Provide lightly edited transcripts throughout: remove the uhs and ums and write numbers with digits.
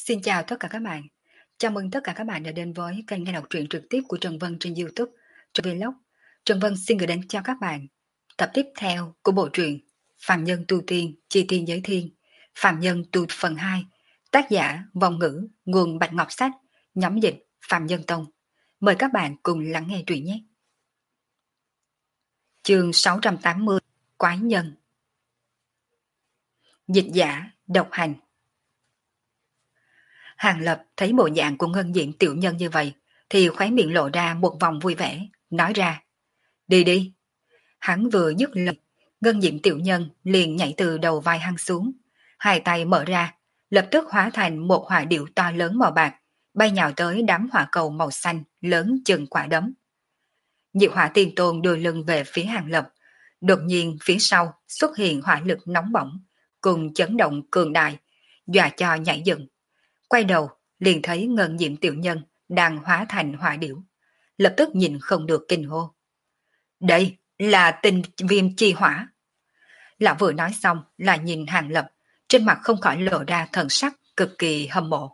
Xin chào tất cả các bạn. Chào mừng tất cả các bạn đã đến với kênh nghe đọc truyện trực tiếp của Trần Vân trên YouTube, Trần Vlog. Trần Vân xin gửi đến cho các bạn tập tiếp theo của bộ truyện Phàm Nhân Tu Tiên, Chi Tiên Giới Thiên, Phàm Nhân Tu phần 2, tác giả Vong Ngữ, nguồn Bạch Ngọc Sách, nhóm dịch Phàm Nhân Tông. Mời các bạn cùng lắng nghe truyện nhé. Chương 680, Quái Nhân. Dịch giả độc hành. Hàng Lập thấy bộ dạng của ngân diện tiểu nhân như vậy, thì khóe miệng lộ ra một vòng vui vẻ, nói ra: đi đi. Hắn vừa dứt lời, ngân diện tiểu nhân liền nhảy từ đầu vai hắn xuống, hai tay mở ra, lập tức hóa thành một hỏa điệu to lớn màu bạc, bay nhào tới đám hỏa cầu màu xanh lớn chừng quả đấm. Diệu Hỏa Tiên Tôn đưa lưng về phía Hàng Lập, đột nhiên phía sau xuất hiện hỏa lực nóng bỏng, cùng chấn động cường đại, dọa cho nhảy dựng. Quay đầu, liền thấy ngân diệm tiểu nhân đang hóa thành hỏa điểu. Lập tức nhìn không được kinh hô: đây là tình viêm chi hỏa. Lão vừa nói xong là nhìn Hàng Lập, trên mặt không khỏi lộ ra thần sắc cực kỳ hâm mộ.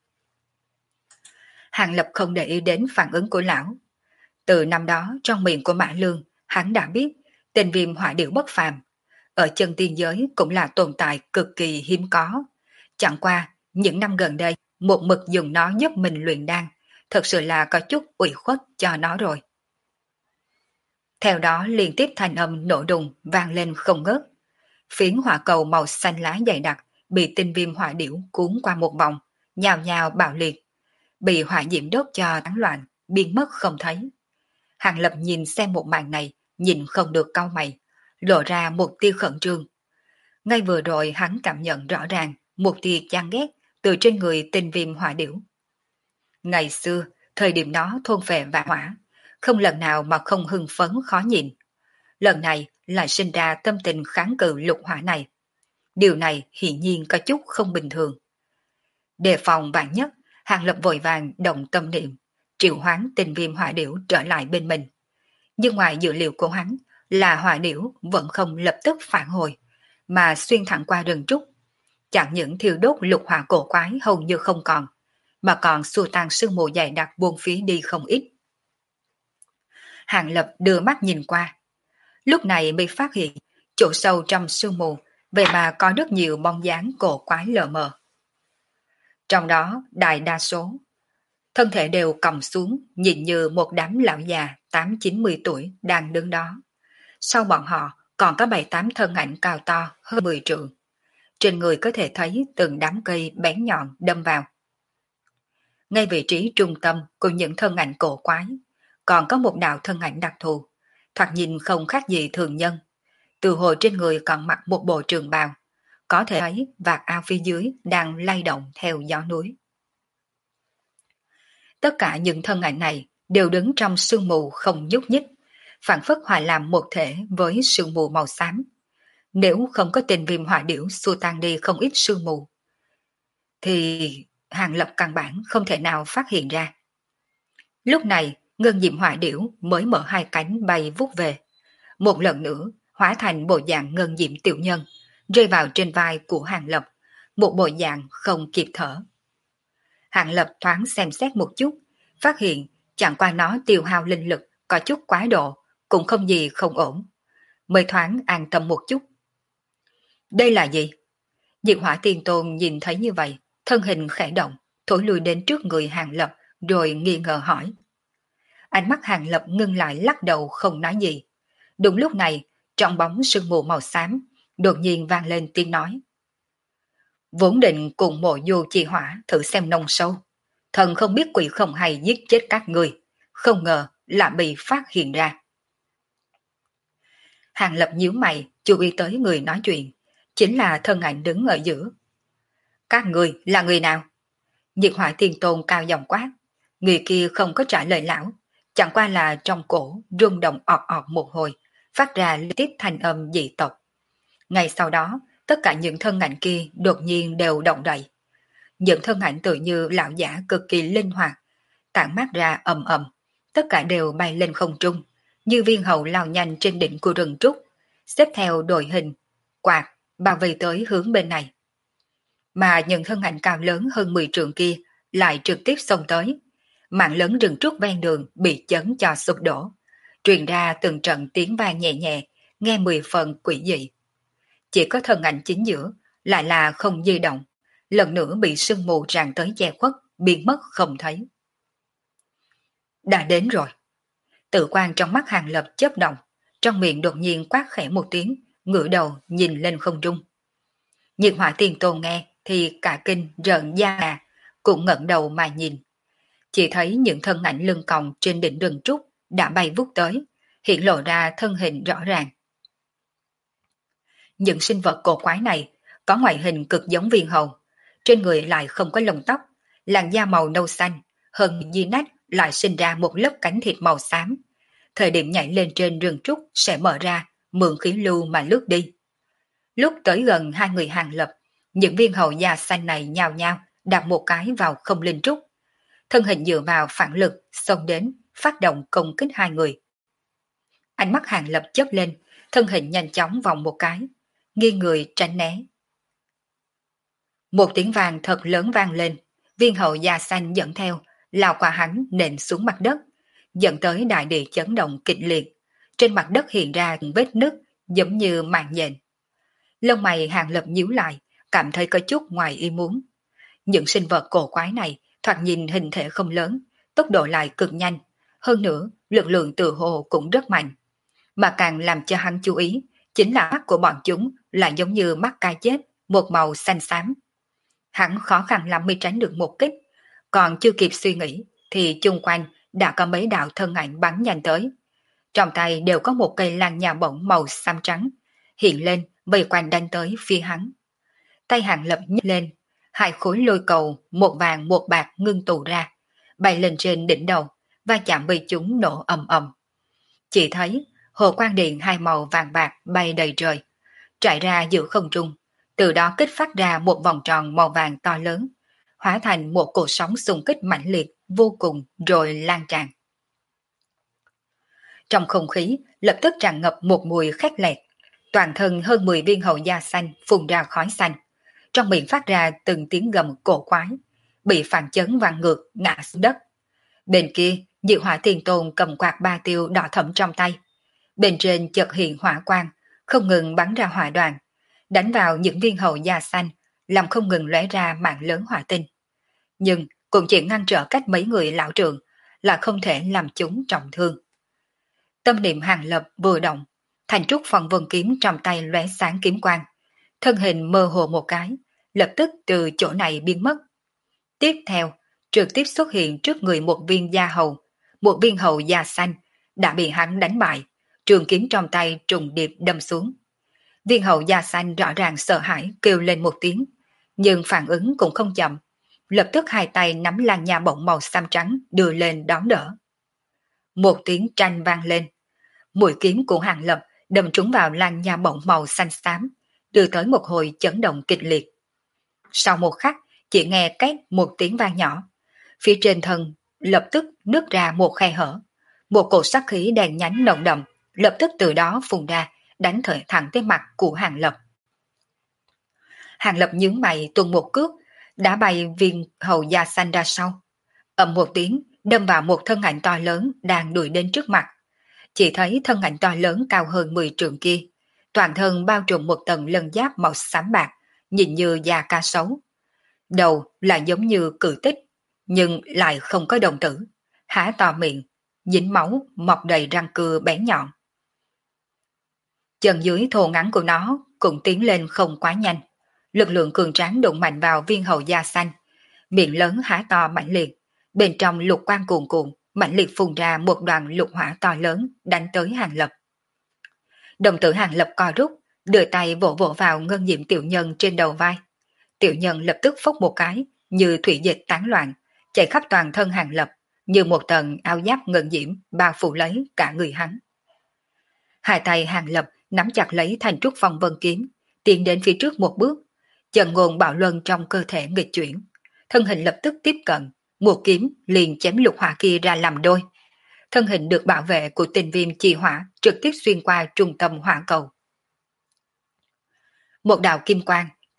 Hàng Lập không để ý đến phản ứng của lão. Từ năm đó trong miệng của Mã Lương, hắn đã biết tình viêm hỏa điểu bất phàm. Ở chân tiên giới cũng là tồn tại cực kỳ hiếm có. Chẳng qua, những năm gần đây, một mực dùng nó giúp mình luyện đan, thật sự là có chút ủy khuất cho nó rồi. Theo đó liên tiếp thanh âm nổ đùng vang lên không ngớt. Phiến hỏa cầu màu xanh lá dày đặc bị tinh viêm hỏa điểu cuốn qua một vòng, nhào nhào bạo liệt, bị hỏa diễm đốt cho tán loạn, biến mất không thấy. Hàng Lập nhìn xem một màn này, nhìn không được cau mày, lộ ra một tia khẩn trương. Ngay vừa rồi hắn cảm nhận rõ ràng một tia chán ghét từ trên người tinh viêm hỏa điểu. Ngày xưa, thời điểm đó thôn phệ vạn hỏa, không lần nào mà không hưng phấn khó nhìn. Lần này lại sinh ra tâm tình kháng cự lục hỏa này. Điều này hiển nhiên có chút không bình thường. Đề phòng vạn nhất, Hàng Lập vội vàng động tâm niệm, triệu hoán tinh viêm hỏa điểu trở lại bên mình. Nhưng ngoài dự liệu của hắn là hỏa điểu vẫn không lập tức phản hồi, mà xuyên thẳng qua rừng trúc. Chẳng những thiêu đốt lục hỏa cổ quái hầu như không còn, mà còn xua tan sương mù dày đặc buông phía đi không ít. Hàng Lập đưa mắt nhìn qua. Lúc này mới phát hiện, chỗ sâu trong sương mù, vậy mà có rất nhiều bóng dáng cổ quái lờ mờ. Trong đó, đại đa số, thân thể đều còng xuống, nhìn như một đám lão già 8-90 tuổi đang đứng đó. Sau bọn họ, còn có 7-8 thân ảnh cao to hơn 10 trượng. Trên người có thể thấy từng đám cây bén nhọn đâm vào. Ngay vị trí trung tâm của những thân ảnh cổ quái, còn có một đạo thân ảnh đặc thù, thoạt nhìn không khác gì thường nhân. Từ hồi trên người còn mặc một bộ trường bào, có thể thấy vạt áo phía dưới đang lay động theo gió núi. Tất cả những thân ảnh này đều đứng trong sương mù không nhúc nhích, phảng phất hòa làm một thể với sương mù màu xám. Nếu không có tình viêm hỏa điểu xua tan đi không ít sương mù, thì Hàng Lập căn bản không thể nào phát hiện ra. Lúc này, ngân diệm hỏa điểu mới mở hai cánh bay vút về. Một lần nữa, hóa thành bộ dạng ngân diệm tiểu nhân, rơi vào trên vai của Hàng Lập, một bộ dạng không kịp thở. Hàng Lập thoáng xem xét một chút, phát hiện chẳng qua nó tiêu hao linh lực có chút quá độ, cũng không gì không ổn. Mới thoáng an tâm một chút. Đây là gì? Diệu Hỏa Tiên Tôn nhìn thấy như vậy, thân hình khẽ động, thối lui đến trước người Hàng Lập, rồi nghi ngờ hỏi. Ánh mắt Hàng Lập ngưng lại lắc đầu không nói gì. Đúng lúc này, trong bóng sương mù màu xám, đột nhiên vang lên tiếng nói. Vốn định cùng mộ du chi hỏa thử xem nông sâu. Thần không biết quỷ không hay giết chết các người, không ngờ là bị phát hiện ra. Hàng Lập nhíu mày, chú ý tới người nói chuyện, chính là thân ảnh đứng ở giữa. Các người là người nào? Diệt Hỏa Tiên Tôn cao giọng quát. Người kia không có trả lời lão, chẳng qua là trong cổ rung động ọt ọt một hồi, phát ra liên tiếp thanh âm dị tộc. Ngay sau đó, tất cả những thân ảnh kia đột nhiên đều động đậy. Những thân ảnh tự như lão giả cực kỳ linh hoạt, tản mát ra ầm ầm, tất cả đều bay lên không trung, như viên hầu lao nhanh trên đỉnh của rừng trúc, xếp theo đội hình, quạt, bao vây tới hướng bên này. mà những thân ảnh cao lớn hơn 10 trượng kia lại trực tiếp xông tới. Mạng lớn rừng trúc ven đường bị chấn cho sụp đổ, truyền ra từng trận tiếng vang nhẹ nhẹ, nghe 10 phần quỷ dị. Chỉ có thân ảnh chính giữa lại là không di động, lần nữa bị sương mù tràn tới che khuất, biến mất không thấy. Đã đến rồi. Tự quan trong mắt Hàng Lập chớp động, trong miệng đột nhiên quát khẽ một tiếng, ngửa đầu nhìn lên không trung. Nhiệt Hỏa Tiền Tôn nghe thì cả kinh rợn da gà, cũng ngẩng đầu mà nhìn. Chỉ thấy những thân ảnh lưng còng trên đỉnh rừng trúc đã bay vút tới, hiện lộ ra thân hình rõ ràng. Những sinh vật cổ quái này có ngoại hình cực giống viên hầu, trên người lại không có lông tóc, làn da màu nâu xanh, hơn di nách lại sinh ra một lớp cánh thịt màu xám. Thời điểm nhảy lên trên rừng trúc sẽ mở ra, mượn khí lưu mà lướt đi. Lúc tới gần hai người Hàng Lập, những viên hầu da xanh này nhào nhào đạp một cái vào không linh trúc. Thân hình dựa vào phản lực, xông đến, phát động công kích hai người. Ánh mắt Hàng Lập chớp lên, thân hình nhanh chóng vòng một cái, nghiêng người tránh né. Một tiếng vàng thật lớn vang lên, viên hầu da xanh dẫn theo, lao qua hắn nện xuống mặt đất, dẫn tới đại địa chấn động kịch liệt. Trên mặt đất hiện ra vết nứt giống như màn nhện. Lông mày Hàng Lập nhíu lại, cảm thấy có chút ngoài ý muốn. Những sinh vật cổ quái này thoạt nhìn hình thể không lớn, tốc độ lại cực nhanh, hơn nữa lực lượng tự hồ cũng rất mạnh. Mà càng làm cho hắn chú ý, chính là mắt của bọn chúng là giống như mắt cá chết, một màu xanh xám. Hắn khó khăn lắm mới tránh được một kích, còn chưa kịp suy nghĩ thì chung quanh đã có mấy đạo thân ảnh bắn nhanh tới. Trong tay đều có một cây lan nhà bổng màu xám trắng, hiện lên vây quanh đánh tới phía hắn. Tay Hàng Lập nhấc lên, hai khối lôi cầu, một vàng một bạc ngưng tụ ra, bay lên trên đỉnh đầu, và chạm với chúng nổ ầm ầm. Chỉ thấy hồ quang điện hai màu vàng bạc bay đầy trời, trải ra giữa không trung, từ đó kích phát ra một vòng tròn màu vàng to lớn, hóa thành một cột sóng xung kích mãnh liệt vô cùng rồi lan tràn. Trong không khí lập tức tràn ngập một mùi khét lẹt, toàn thân hơn 10 viên hầu da xanh phun ra khói xanh, trong miệng phát ra từng tiếng gầm cổ quái, bị phản chấn văng ngược ngã xuống đất. Bên kia, Diệu Hỏa Tiền Tôn cầm quạt ba tiêu đỏ thẫm trong tay, bên trên chợt hiện hỏa quang, không ngừng bắn ra hỏa đoàn, đánh vào những viên hầu da xanh, làm không ngừng lóe ra mạng lớn hỏa tinh. Nhưng cũng chỉ ngăn trở cách mấy người lão trưởng, là không thể làm chúng trọng thương. Tâm niệm Hàng Lập vừa động, thành trúc phong vân kiếm trong tay lóe sáng kiếm quang, thân hình mơ hồ một cái, lập tức từ chỗ này biến mất. Tiếp theo, trực tiếp xuất hiện trước người một viên da hầu, một viên hầu da xanh, đã bị hắn đánh bại, trường kiếm trong tay trùng điệp đâm xuống. Viên hầu da xanh rõ ràng sợ hãi kêu lên một tiếng, nhưng phản ứng cũng không chậm, lập tức hai tay nắm lan nha bổng màu xám trắng đưa lên đón đỡ. Một tiếng tranh vang lên, mũi kiếm của Hàng Lập đâm trúng vào lan nha bổng màu xanh xám, đưa tới một hồi chấn động kịch liệt. Sau một khắc, chỉ nghe két một tiếng vang nhỏ, phía trên thân lập tức nứt ra một khe hở, một cột sát khí đèn nhánh nồng đậm lập tức từ đó phun ra, đánh thời thẳng tới mặt của Hàng Lập. Hàng Lập nhướng mày tuôn một cước, đã bay viên hầu da xanh ra sau, ầm một tiếng đâm vào một thân ảnh to lớn đang đuổi đến trước mặt. Chỉ thấy thân ảnh to lớn cao hơn 10 trượng kia, toàn thân bao trùm một tầng lân giáp màu xám bạc, nhìn như da cá sấu. Đầu là giống như cự tích, nhưng lại không có đồng tử, há to miệng, dính máu, mọc đầy răng cưa bén nhọn. Chân dưới thô ngắn của nó cũng tiến lên không quá nhanh, lực lượng cường tráng đụng mạnh vào viên hầu da xanh, miệng lớn há to mãnh liệt, bên trong lục quang cuồn cuộn, mãnh liệt phun ra một đoàn lục hỏa to lớn đánh tới Hàng Lập. Đồng tử Hàng Lập co rút, đưa tay vỗ vỗ vào ngân diệm tiểu nhân trên đầu vai. Tiểu nhân lập tức phốc một cái, như thủy dịch tán loạn, chạy khắp toàn thân Hàng Lập, như một tầng áo giáp ngân diễm bao phủ lấy cả người hắn. Hai tay Hàng Lập nắm chặt lấy thành trúc phong vân kiếm, tiến đến phía trước một bước, chân ngôn bạo luân trong cơ thể nghịch chuyển, thân hình lập tức tiếp cận, một kiếm liền chém lục hỏa kia ra làm đôi. Thân hình được bảo vệ của Tình Viêm chi hỏa trực tiếp xuyên qua trung tâm hỏa cầu. Một đạo kim quang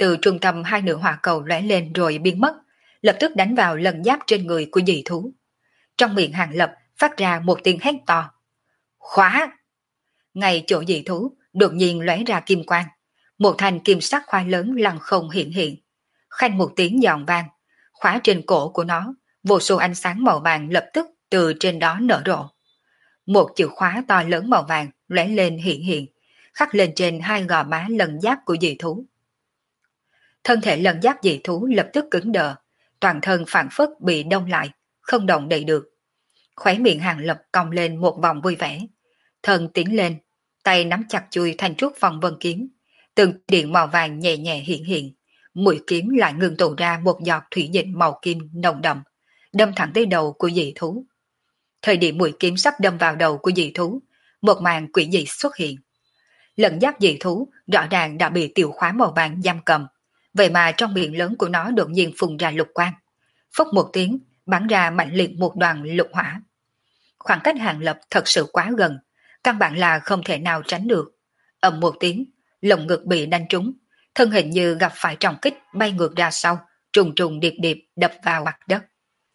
từ trung tâm hai nửa hỏa cầu lóe lên rồi biến mất, lập tức đánh vào lần giáp trên người của dị thú. Trong miệng Hàng Lập phát ra một tiếng hét to. Khóa! Ngay chỗ dị thú đột nhiên lóe ra kim quang, một thanh kim sắc khoai lớn lăng không hiện hiện. Khanh một tiếng giòn vang, khóa trên cổ của nó, vô số ánh sáng màu vàng lập tức từ trên đó nở rộ. Một chữ khóa to lớn màu vàng lóe lên hiện hiện, khắc lên trên hai gò má lần giáp của dị thú. Thân thể lần giáp dị thú lập tức cứng đờ, toàn thân phản phất bị đông lại, không động đậy được. Khóe miệng Hàng Lập cong lên một vòng vui vẻ, thân tiến lên, tay nắm chặt chui thanh trúc phong vân kiếm, từng điện màu vàng nhẹ nhẹ hiện hiện, mũi kiếm lại ngừng tụ ra một giọt thủy dịch màu kim nồng đậm, đâm thẳng tới đầu của dị thú. Thời điểm mũi kiếm sắp đâm vào đầu của dị thú, một màn quỷ dị xuất hiện. Lần giáp dị thú rõ ràng đã bị tiểu khóa màu vàng giam cầm, vậy mà trong miệng lớn của nó đột nhiên phun ra lục quang. Phốc một tiếng, bắn ra mạnh liệt một đoàn lục hỏa. Khoảng cách Hàng Lập thật sự quá gần, căn bản là không thể nào tránh được. Ầm một tiếng, lồng ngực bị đánh trúng, thân hình như gặp phải trọng kích bay ngược ra sau, trùng trùng điệp điệp đập vào mặt đất.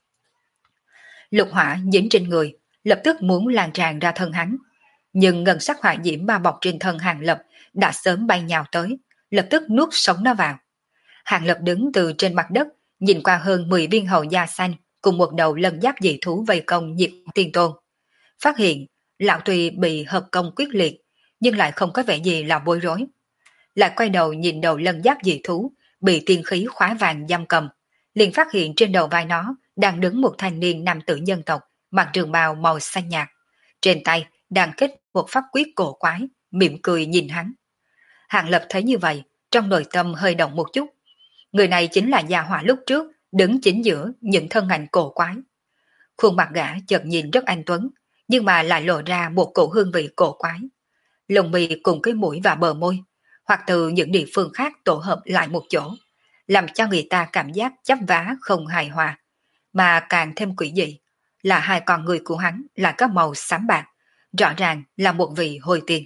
Lục hỏa dính trên người, lập tức muốn lan tràn ra thân hắn. Nhưng ngân sắc hỏa diễm bao bọc trên thân Hàng Lập đã sớm bay nhào tới, lập tức nuốt sống nó vào. Hàng Lập đứng từ trên mặt đất, nhìn qua hơn 10 viên hầu da xanh cùng một đầu lân giáp dị thú vây công Nhiệt Tiên Tôn. Phát hiện, lão tuy bị hợp công quyết liệt, nhưng lại không có vẻ gì là bối rối. Lại quay đầu nhìn đầu lân giáp dị thú, bị tiên khí khóa vàng giam cầm, liền phát hiện trên đầu vai nó đang đứng một thanh niên nam tử nhân tộc, mặc trường bào màu xanh nhạt. Trên tay đang kết một pháp quyết cổ quái, mỉm cười nhìn hắn. Hàng Lập thấy như vậy, trong nội tâm hơi động một chút. Người này chính là gia hỏa lúc trước, đứng chính giữa những thân ảnh cổ quái. Khuôn mặt gã chợt nhìn rất anh tuấn, nhưng mà lại lộ ra một cổ hương vị cổ quái. Lồng mi cùng cái mũi và bờ môi, hoặc từ những địa phương khác tổ hợp lại một chỗ, làm cho người ta cảm giác chấp vá không hài hòa. Mà càng thêm quỷ dị là hai con người của hắn lại có màu xám bạc, rõ ràng là một vị hồi tiên.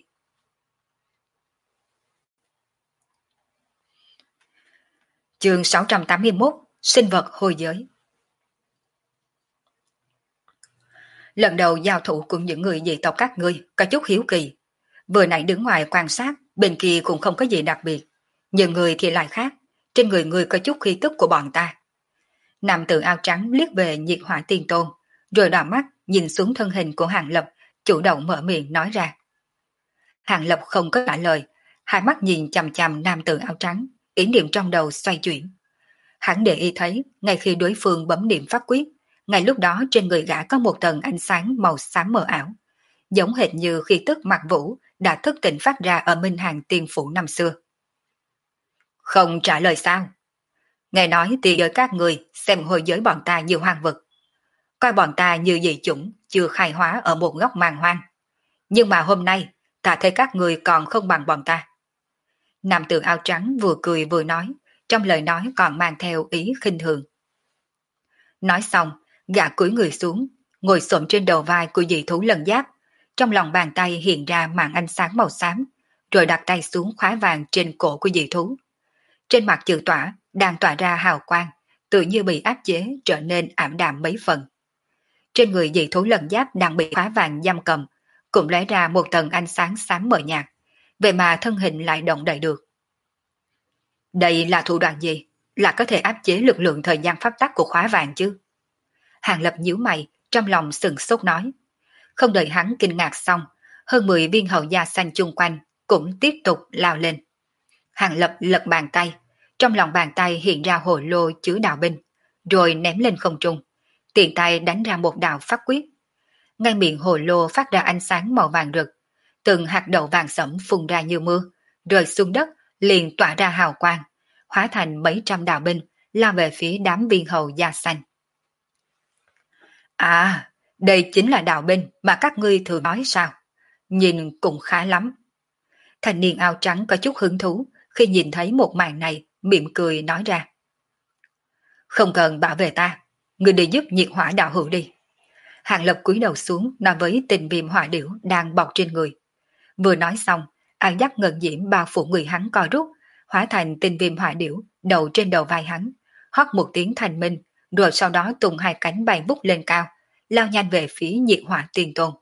Chương 681, sinh vật hồi giới. Lần đầu giao thủ cùng những người dị tộc các ngươi có chút hiếu kỳ. Vừa nãy đứng ngoài quan sát, bên kia cũng không có gì đặc biệt. Nhưng người thì lại khác, trên người người có chút khí tức của bọn ta. Nam tử áo trắng liếc về Nhiệt Hỏa Tiên Tôn, rồi đảo mắt nhìn xuống thân hình của Hàng Lập, chủ động mở miệng nói ra. Hàng Lập không có trả lời, hai mắt nhìn chằm chằm nam tử áo trắng, ý niệm trong đầu xoay chuyển. Hắn để ý thấy, ngay khi đối phương bấm niệm pháp quyết, ngay lúc đó trên người gã có một tầng ánh sáng màu xám mờ ảo, giống hệt như khi tức Mạc Vũ đã thức tỉnh phát ra ở Minh Hàng Tiên Phủ năm xưa. Không trả lời sao? Nghe nói thì giới các người xem hồi giới bọn ta như hoang vực, coi bọn ta như dị chủng chưa khai hóa ở một góc màn hoang. Nhưng mà hôm nay, ta thấy các người còn không bằng bọn ta. Nam tử áo trắng vừa cười vừa nói, trong lời nói còn mang theo ý khinh thường. Nói xong, gã cúi người xuống, ngồi xổm trên đầu vai của dị thú lần giáp, trong lòng bàn tay hiện ra màn ánh sáng màu xám, rồi đặt tay xuống khóa vàng trên cổ của dị thú. Trên mặt chữ tỏa đang tỏa ra hào quang, tự như bị áp chế trở nên ảm đạm mấy phần. Trên người dị thú lần giáp đang bị khóa vàng giam cầm, cũng lóe ra một tầng ánh sáng xám mờ nhạt, vậy mà thân hình lại động đậy được. Đây là thủ đoạn gì? Là có thể áp chế lực lượng thời gian pháp tắc của khóa vàng chứ? Hàng Lập nhíu mày, trong lòng sừng sốt nói. Không đợi hắn kinh ngạc xong, hơn 10 viên hậu da xanh chung quanh cũng tiếp tục lao lên. Hàng Lập lật bàn tay, trong lòng bàn tay hiện ra hồ lô chứa đạo binh, rồi ném lên không trung, tiện tay đánh ra một đạo pháp quyết. Ngay miệng hồ lô phát ra ánh sáng màu vàng rực, từng hạt đậu vàng sẫm phun ra như mưa, rơi xuống đất liền tỏa ra hào quang, hóa thành mấy trăm đạo binh lao về phía đám viên hầu da xanh. À, đây chính là đạo binh mà các ngươi thường nói sao? Nhìn cũng khá lắm. Thanh niên áo trắng có chút hứng thú khi nhìn thấy một màn này, mỉm cười nói ra. Không cần bảo vệ ta, ngươi đi giúp Nhiệt Hỏa đạo hữu đi. Hàng Lập cúi đầu xuống nói với Tình Viêm hỏa điểu đang bọc trên người. Vừa nói xong, ảo giác ngân diễm bao phủ người hắn co rút, hóa thành tinh viêm hỏa điểu đầu trên đầu vai hắn, hót một tiếng thành minh, rồi sau đó tung hai cánh bay vút lên cao, lao nhanh về phía nhiệt hỏa tiền tôn.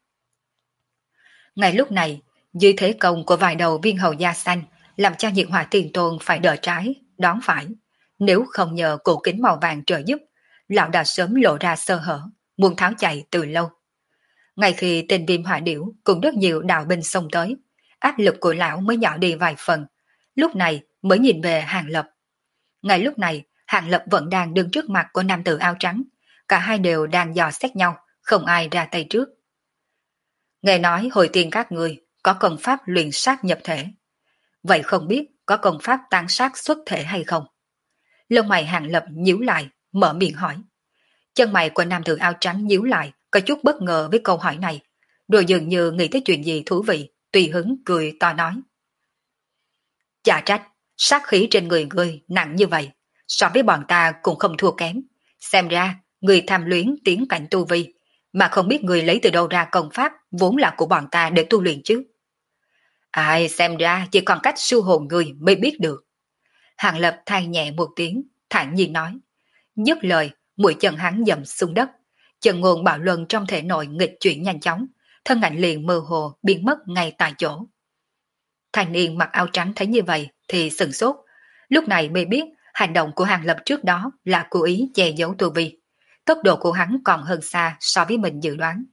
Ngay lúc này, dưới thế công của vài đầu viên hầu da xanh, làm cho nhiệt hỏa tiền tôn phải đỡ trái, đón phải. Nếu không nhờ cổ kính màu vàng trợ giúp, lão đã sớm lộ ra sơ hở, muốn tháo chạy từ lâu. Ngay khi tên viêm hỏa điểu cùng rất nhiều đạo binh xông tới, áp lực của lão mới nhỏ đi vài phần, lúc này mới nhìn về Hàng Lập. Ngay lúc này, Hàng Lập vẫn đang đứng trước mặt của nam tử áo trắng, cả hai đều đang dò xét nhau, không ai ra tay trước. Nghe nói hồi tiên các người có công pháp luyện sát nhập thể. Vậy không biết có công pháp tán sát xuất thể hay không? Lông mày Hàng Lập nhíu lại, mở miệng hỏi. Chân mày của nam tử áo trắng nhíu lại, có chút bất ngờ với câu hỏi này. Rồi dường như nghĩ tới chuyện gì thú vị, tùy hứng cười to nói. Chà trách, sát khí trên người ngươi nặng như vậy, so với bọn ta cũng không thua kém. Xem ra, người tham luyến tiến cảnh tu vi, mà không biết người lấy từ đâu ra công pháp vốn là của bọn ta để tu luyện chứ. Ai xem ra chỉ còn cách siêu hồn người mới biết được. Hàng Lập than nhẹ một tiếng, thản nhiên nói. Dứt lời, mũi chân hắn dầm xuống đất. Chân nguồn bạo luân trong thể nội nghịch chuyển nhanh chóng, thân ảnh liền mơ hồ biến mất ngay tại chỗ. Thanh niên mặc áo trắng thấy như vậy thì sửng sốt. Lúc này mới biết hành động của Hàng Lập trước đó là cố ý che giấu tu vi. Tốc độ của hắn còn hơn xa so với mình dự đoán.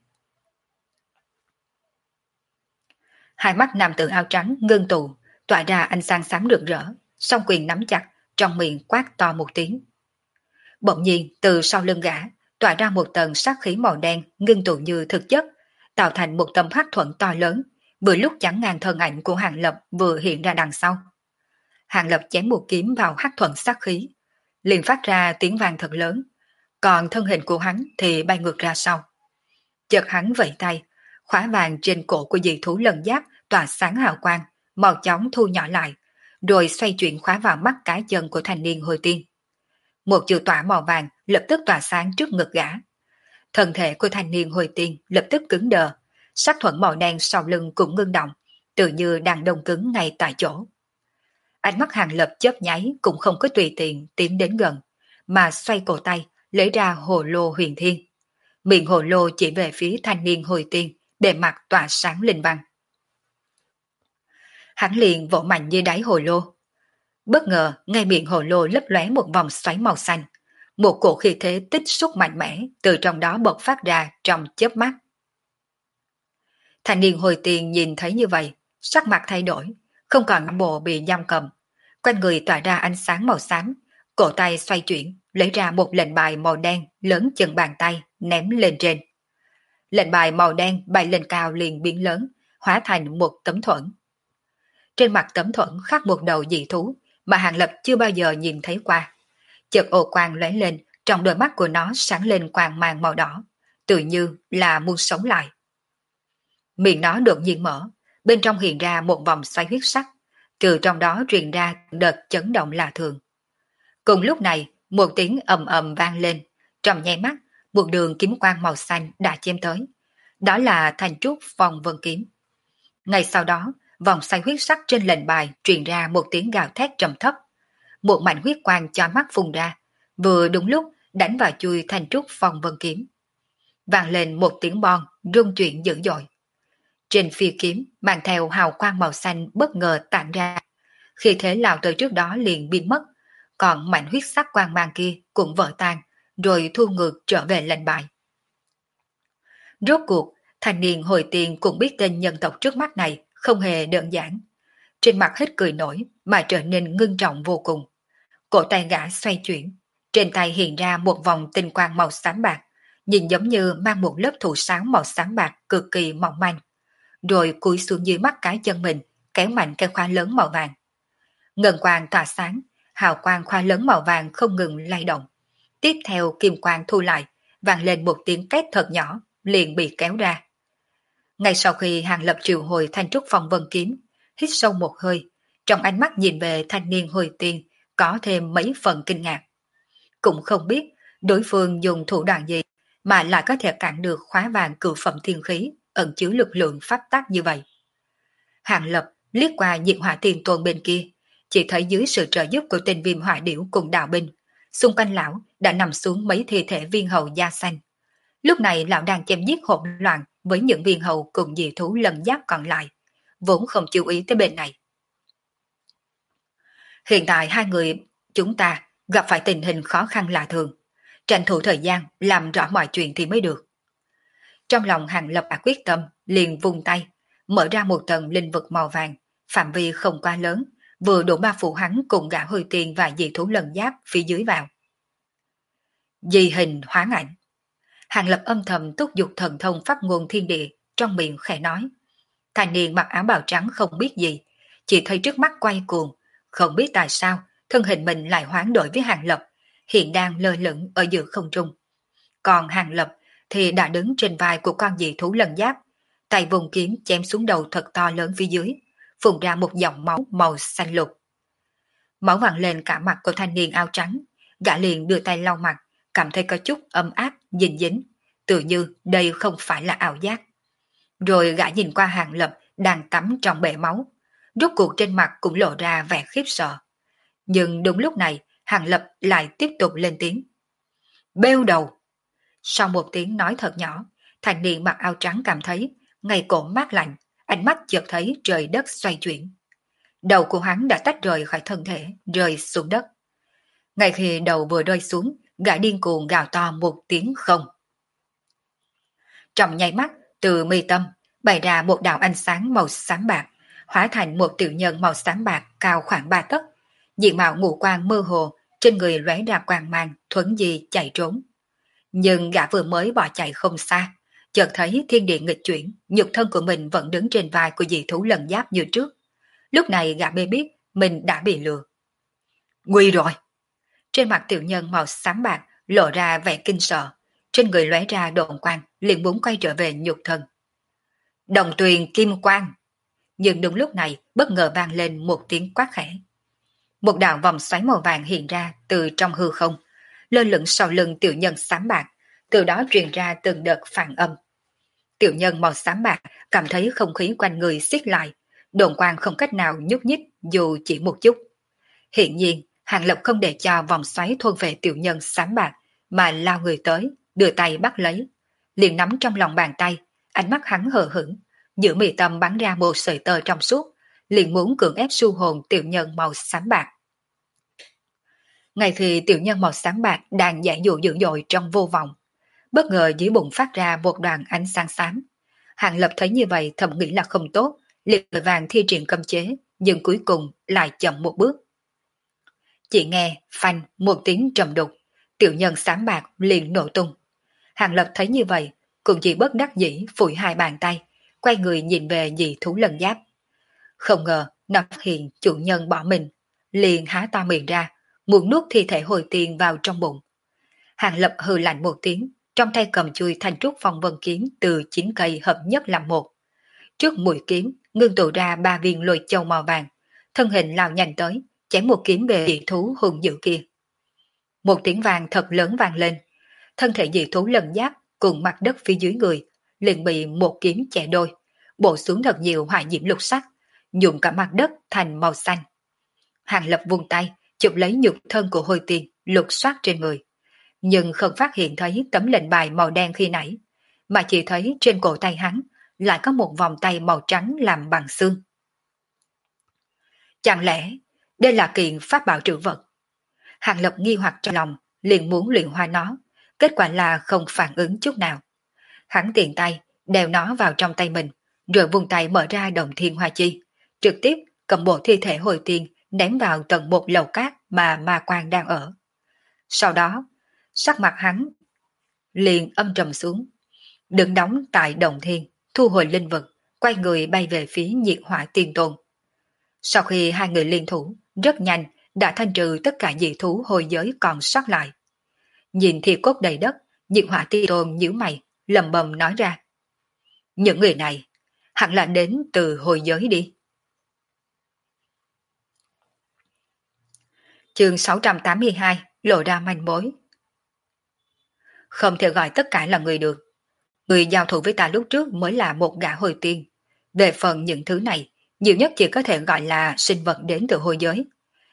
Hai mắt nam tử áo trắng ngưng tụ, tỏa ra ánh sáng xám rực rỡ, song quyền nắm chặt, trong miệng quát to một tiếng. Bỗng nhiên từ sau lưng gã tỏa ra một tầng sát khí màu đen ngưng tụ như thực chất, tạo thành một tấm hắc thuẫn to lớn, vừa lúc chắn ngang thân ảnh của Hàng Lập vừa hiện ra đằng sau. Hàng Lập chém một kiếm vào hắc thuẫn sát khí, liền phát ra tiếng vang thật lớn, còn thân hình của hắn thì bay ngược ra sau. Chợt hắn vẫy tay, khóa vàng trên cổ của dị thú lân giáp tỏa sáng hào quang, màu chóng thu nhỏ lại, rồi xoay chuyển khóa vào mắt cá chân của thanh niên hồi tiên. Một chữ tỏa màu vàng lập tức tỏa sáng trước ngực gã. Thân thể của thanh niên hồi tiên lập tức cứng đờ, sắc thuẫn màu đen sau lưng cũng ngưng động, tự như đang đông cứng ngay tại chỗ. Ánh mắt Hàng Lập chớp nháy cũng không có tùy tiện tiến đến gần, mà xoay cổ tay lấy ra hồ lô huyền thiên. Miệng hồ lô chỉ về phía thanh niên hồi tiên, bề mặt tỏa sáng linh văn. Hắn liền vỗ mạnh như đáy hồ lô. Bất ngờ, ngay miệng hồ lô lấp lóe một vòng xoáy màu xanh. Một cổ khí thế tích xúc mạnh mẽ từ trong đó bộc phát ra trong chớp mắt. Thanh niên hồi tiền nhìn thấy như vậy, sắc mặt thay đổi, không còn bộ bị giam cầm. Quanh người tỏa ra ánh sáng màu xám, cổ tay xoay chuyển, lấy ra một lệnh bài màu đen lớn chừng bàn tay, ném lên trên. Lệnh bài màu đen bay lên cao liền biến lớn, hóa thành một tấm thuẫn. Trên mặt tấm thuẫn khắc một đầu dị thú mà Hàng Lập chưa bao giờ nhìn thấy qua. Chợt ô quang lóe lên, trong đôi mắt của nó sáng lên quang mang màu đỏ, tự như là muốn sống lại. Miệng nó đột nhiên mở, bên trong hiện ra một vòng xoáy huyết sắc, từ trong đó truyền ra đợt chấn động lạ thường. Cùng lúc này, một tiếng ầm ầm vang lên, trong nháy mắt, một đường kiếm quang màu xanh đã chém tới. Đó là Thanh Trúc Phong Vân Kiếm. Ngay sau đó, vòng xoáy huyết sắc trên lệnh bài truyền ra một tiếng gào thét trầm thấp. Một mảnh huyết quang cho mắt phun ra, vừa đúng lúc đánh vào chui Thanh Trúc Phong Vân Kiếm. Vang lên một tiếng bon, rung chuyển dữ dội. Trên phi kiếm mang theo hào quang màu xanh bất ngờ tản ra. Khi thế lao tới trước đó liền biến mất, còn mảnh huyết sắc quang mang kia cũng vỡ tan, rồi thu ngược trở về lệnh bài. Rốt cuộc, thanh niên hồi tiền cũng biết tên nhân tộc trước mắt này không hề đơn giản. Trên mặt hết cười nổi mà trở nên ngưng trọng vô cùng. Cổ tay gã xoay chuyển, trên tay hiện ra một vòng tinh quang màu xám bạc, nhìn giống như mang một lớp thủ sáng màu xám bạc cực kỳ mỏng manh. Rồi cúi xuống dưới mắt cái chân mình, kéo mạnh cái khóa lớn màu vàng. Ngân quang tỏa sáng, hào quang khóa lớn màu vàng không ngừng lay động. Tiếp theo kim quang thu lại, vang lên một tiếng két thật nhỏ, liền bị kéo ra. Ngay sau khi Hàng Lập triệu hồi Thanh Trúc Phong Vân Kiếm, hít sâu một hơi, trong ánh mắt nhìn về thanh niên hồi tiên, có thêm mấy phần kinh ngạc. Cũng không biết đối phương dùng thủ đoạn gì mà lại có thể cản được khóa vàng cửu phẩm thiên khí ẩn chứa lực lượng pháp tắc như vậy. Hàng Lập liếc qua nhiệt hỏa tiền tôn bên kia, chỉ thấy dưới sự trợ giúp của tên viêm hỏa điểu cùng đạo binh, xung quanh lão đã nằm xuống mấy thi thể viên hầu da xanh. Lúc này lão đang chém giết hỗn loạn với những viên hầu cùng dị thú lân giáp còn lại, vốn không chú ý tới bên này. Hiện tại hai người chúng ta gặp phải tình hình khó khăn lạ thường, tranh thủ thời gian làm rõ mọi chuyện thì mới được. Trong lòng Hàng Lập đã quyết tâm, liền vung tay, mở ra một tầng linh vực màu vàng, phạm vi không quá lớn, vừa đủ bao phủ hắn cùng gã hồi tiền và dị thú lân giáp phía dưới vào. Dị hình hoán ảnh. Hàng Lập âm thầm túc dục thần thông pháp ngôn thiên địa, trong miệng khẽ nói. Thanh niên mặc áo bào trắng không biết gì, chỉ thấy trước mắt quay cuồng, không biết tại sao thân hình mình lại hoán đổi với Hàng Lập, hiện đang lơ lửng ở giữa không trung. Còn Hàng Lập thì đã đứng trên vai của con dị thú lân giáp, tay vùng kiếm chém xuống đầu thật to lớn phía dưới, phun ra một dòng máu màu xanh lục. Máu văng lên cả mặt của thanh niên áo trắng, gã liền đưa tay lau mặt, cảm thấy có chút ấm áp, dính dính, tự như đây không phải là ảo giác. Rồi gã nhìn qua Hàng Lập đang tắm trong bể máu, rốt cuộc trên mặt cũng lộ ra vẻ khiếp sợ. Nhưng đúng lúc này, Hàng Lập lại tiếp tục lên tiếng. Bêu đầu! Sau một tiếng nói thật nhỏ, thanh niên mặc áo trắng cảm thấy ngay cổ mát lạnh, ánh mắt chợt thấy trời đất xoay chuyển. Đầu của hắn đã tách rời khỏi thân thể, rơi xuống đất. Ngay khi đầu vừa rơi xuống, gã điên cuồng gào to một tiếng không. Trong nháy mắt, từ mi tâm bày ra một đạo ánh sáng màu xám bạc, hóa thành một tiểu nhân màu xám bạc cao khoảng 3 tấc, diện mạo ngũ quan mơ hồ, trên người lóe ra quang mang, thuấn di chạy trốn. Nhưng gã vừa mới bỏ chạy không xa, chợt thấy thiên địa nghịch chuyển, nhục thân của mình vẫn đứng trên vai của dị thú lân giáp như trước. Lúc này gã mới biết mình đã bị lừa. Nguy rồi! Trên mặt tiểu nhân màu xám bạc lộ ra vẻ kinh sợ, trên người lóe ra độn quang, liền muốn quay trở về nhục thân. Đồng tuyền kim quang! Nhưng đúng lúc này bất ngờ vang lên một tiếng quát khẽ. Một đạo vòng xoáy màu vàng hiện ra từ trong hư không, lơ lửng sau lưng tiểu nhân xám bạc, từ đó truyền ra từng đợt phản âm. Tiểu nhân màu xám bạc cảm thấy không khí quanh người siết lại, đồn quang không cách nào nhúc nhích dù chỉ một chút. Hiện nhiên, Hàng Lập không để cho vòng xoáy thôn về tiểu nhân xám bạc, mà lao người tới, đưa tay bắt lấy, liền nắm trong lòng bàn tay, ánh mắt hắn hờ hững, giữa mi tâm bắn ra một sợi tơ trong suốt, liền muốn cưỡng ép su hồn tiểu nhân màu xám bạc. Ngay khi tiểu nhân màu xám bạc đang giải dụ dữ dội trong vô vọng, bất ngờ dưới bụng phát ra một đoàn ánh sáng xám. Hàng Lập thấy như vậy thầm nghĩ là không tốt, liền vội vàng thi triển cấm chế, nhưng cuối cùng lại chậm một bước. Chỉ nghe phanh một tiếng trầm đục, tiểu nhân xám bạc liền nổ tung. Hàng Lập thấy như vậy, cũng chỉ bất đắc dĩ phủi hai bàn tay, quay người nhìn về dị thú lân giáp. Không ngờ nó phát hiện chủ nhân bỏ mình, liền há to miệng ra, muốn nuốt thi thể hồi tiền vào trong bụng. Hàng Lập hừ lạnh một tiếng, trong tay cầm chui thanh trúc phong vân kiếm từ 9 cây hợp nhất làm một. Trước mũi kiếm, ngưng tụ ra 3 viên lôi châu màu vàng, thân hình lao nhanh tới, chém một kiếm về dị thú hung dữ kia. Một tiếng vàng thật lớn vang lên, thân thể dị thú lân giáp cùng mặt đất phía dưới người, liền bị một kiếm chẻ đôi, bổ xuống thật nhiều hỏa diễm lục sắc, nhuộm cả mặt đất thành màu xanh. Hàng Lập vung tay, chụp lấy nhục thân của Hồi Tiên, lục soát trên người, nhưng không phát hiện thấy tấm lệnh bài màu đen khi nãy, mà chỉ thấy trên cổ tay hắn lại có một vòng tay màu trắng làm bằng xương. Chẳng lẽ đây là kiện pháp bảo trữ vật? Hàng Lập nghi hoặc trong lòng, liền muốn luyện hóa nó, kết quả là không phản ứng chút nào. Hắn tiện tay đeo nó vào trong tay mình, rồi vung tay mở ra Động Thiên Hoa Chi, trực tiếp cầm bộ thi thể Hồi Tiên ném vào tầng một lầu cát mà ma quan đang ở. Sau đó, sắc mặt hắn liền âm trầm xuống, đứng đóng tại Động Thiên, thu hồi linh vực, quay người bay về phía Nhiệt Hỏa Tiên Tôn. Sau khi hai người liên thủ, rất nhanh đã thanh trừ tất cả dị thú hồi giới còn sót lại. Nhìn thi cốt đầy đất, Nhiệt Hỏa Tiên Tôn nhíu mày, lầm bầm nói ra. Những người này hẳn là đến từ hồi giới đi. Chương 682 lộ ra manh mối. Không thể gọi tất cả là người được. Người giao thủ với ta lúc trước mới là một gã hồi tiên. Về phần những thứ này, nhiều nhất chỉ có thể gọi là sinh vật đến từ hồi giới,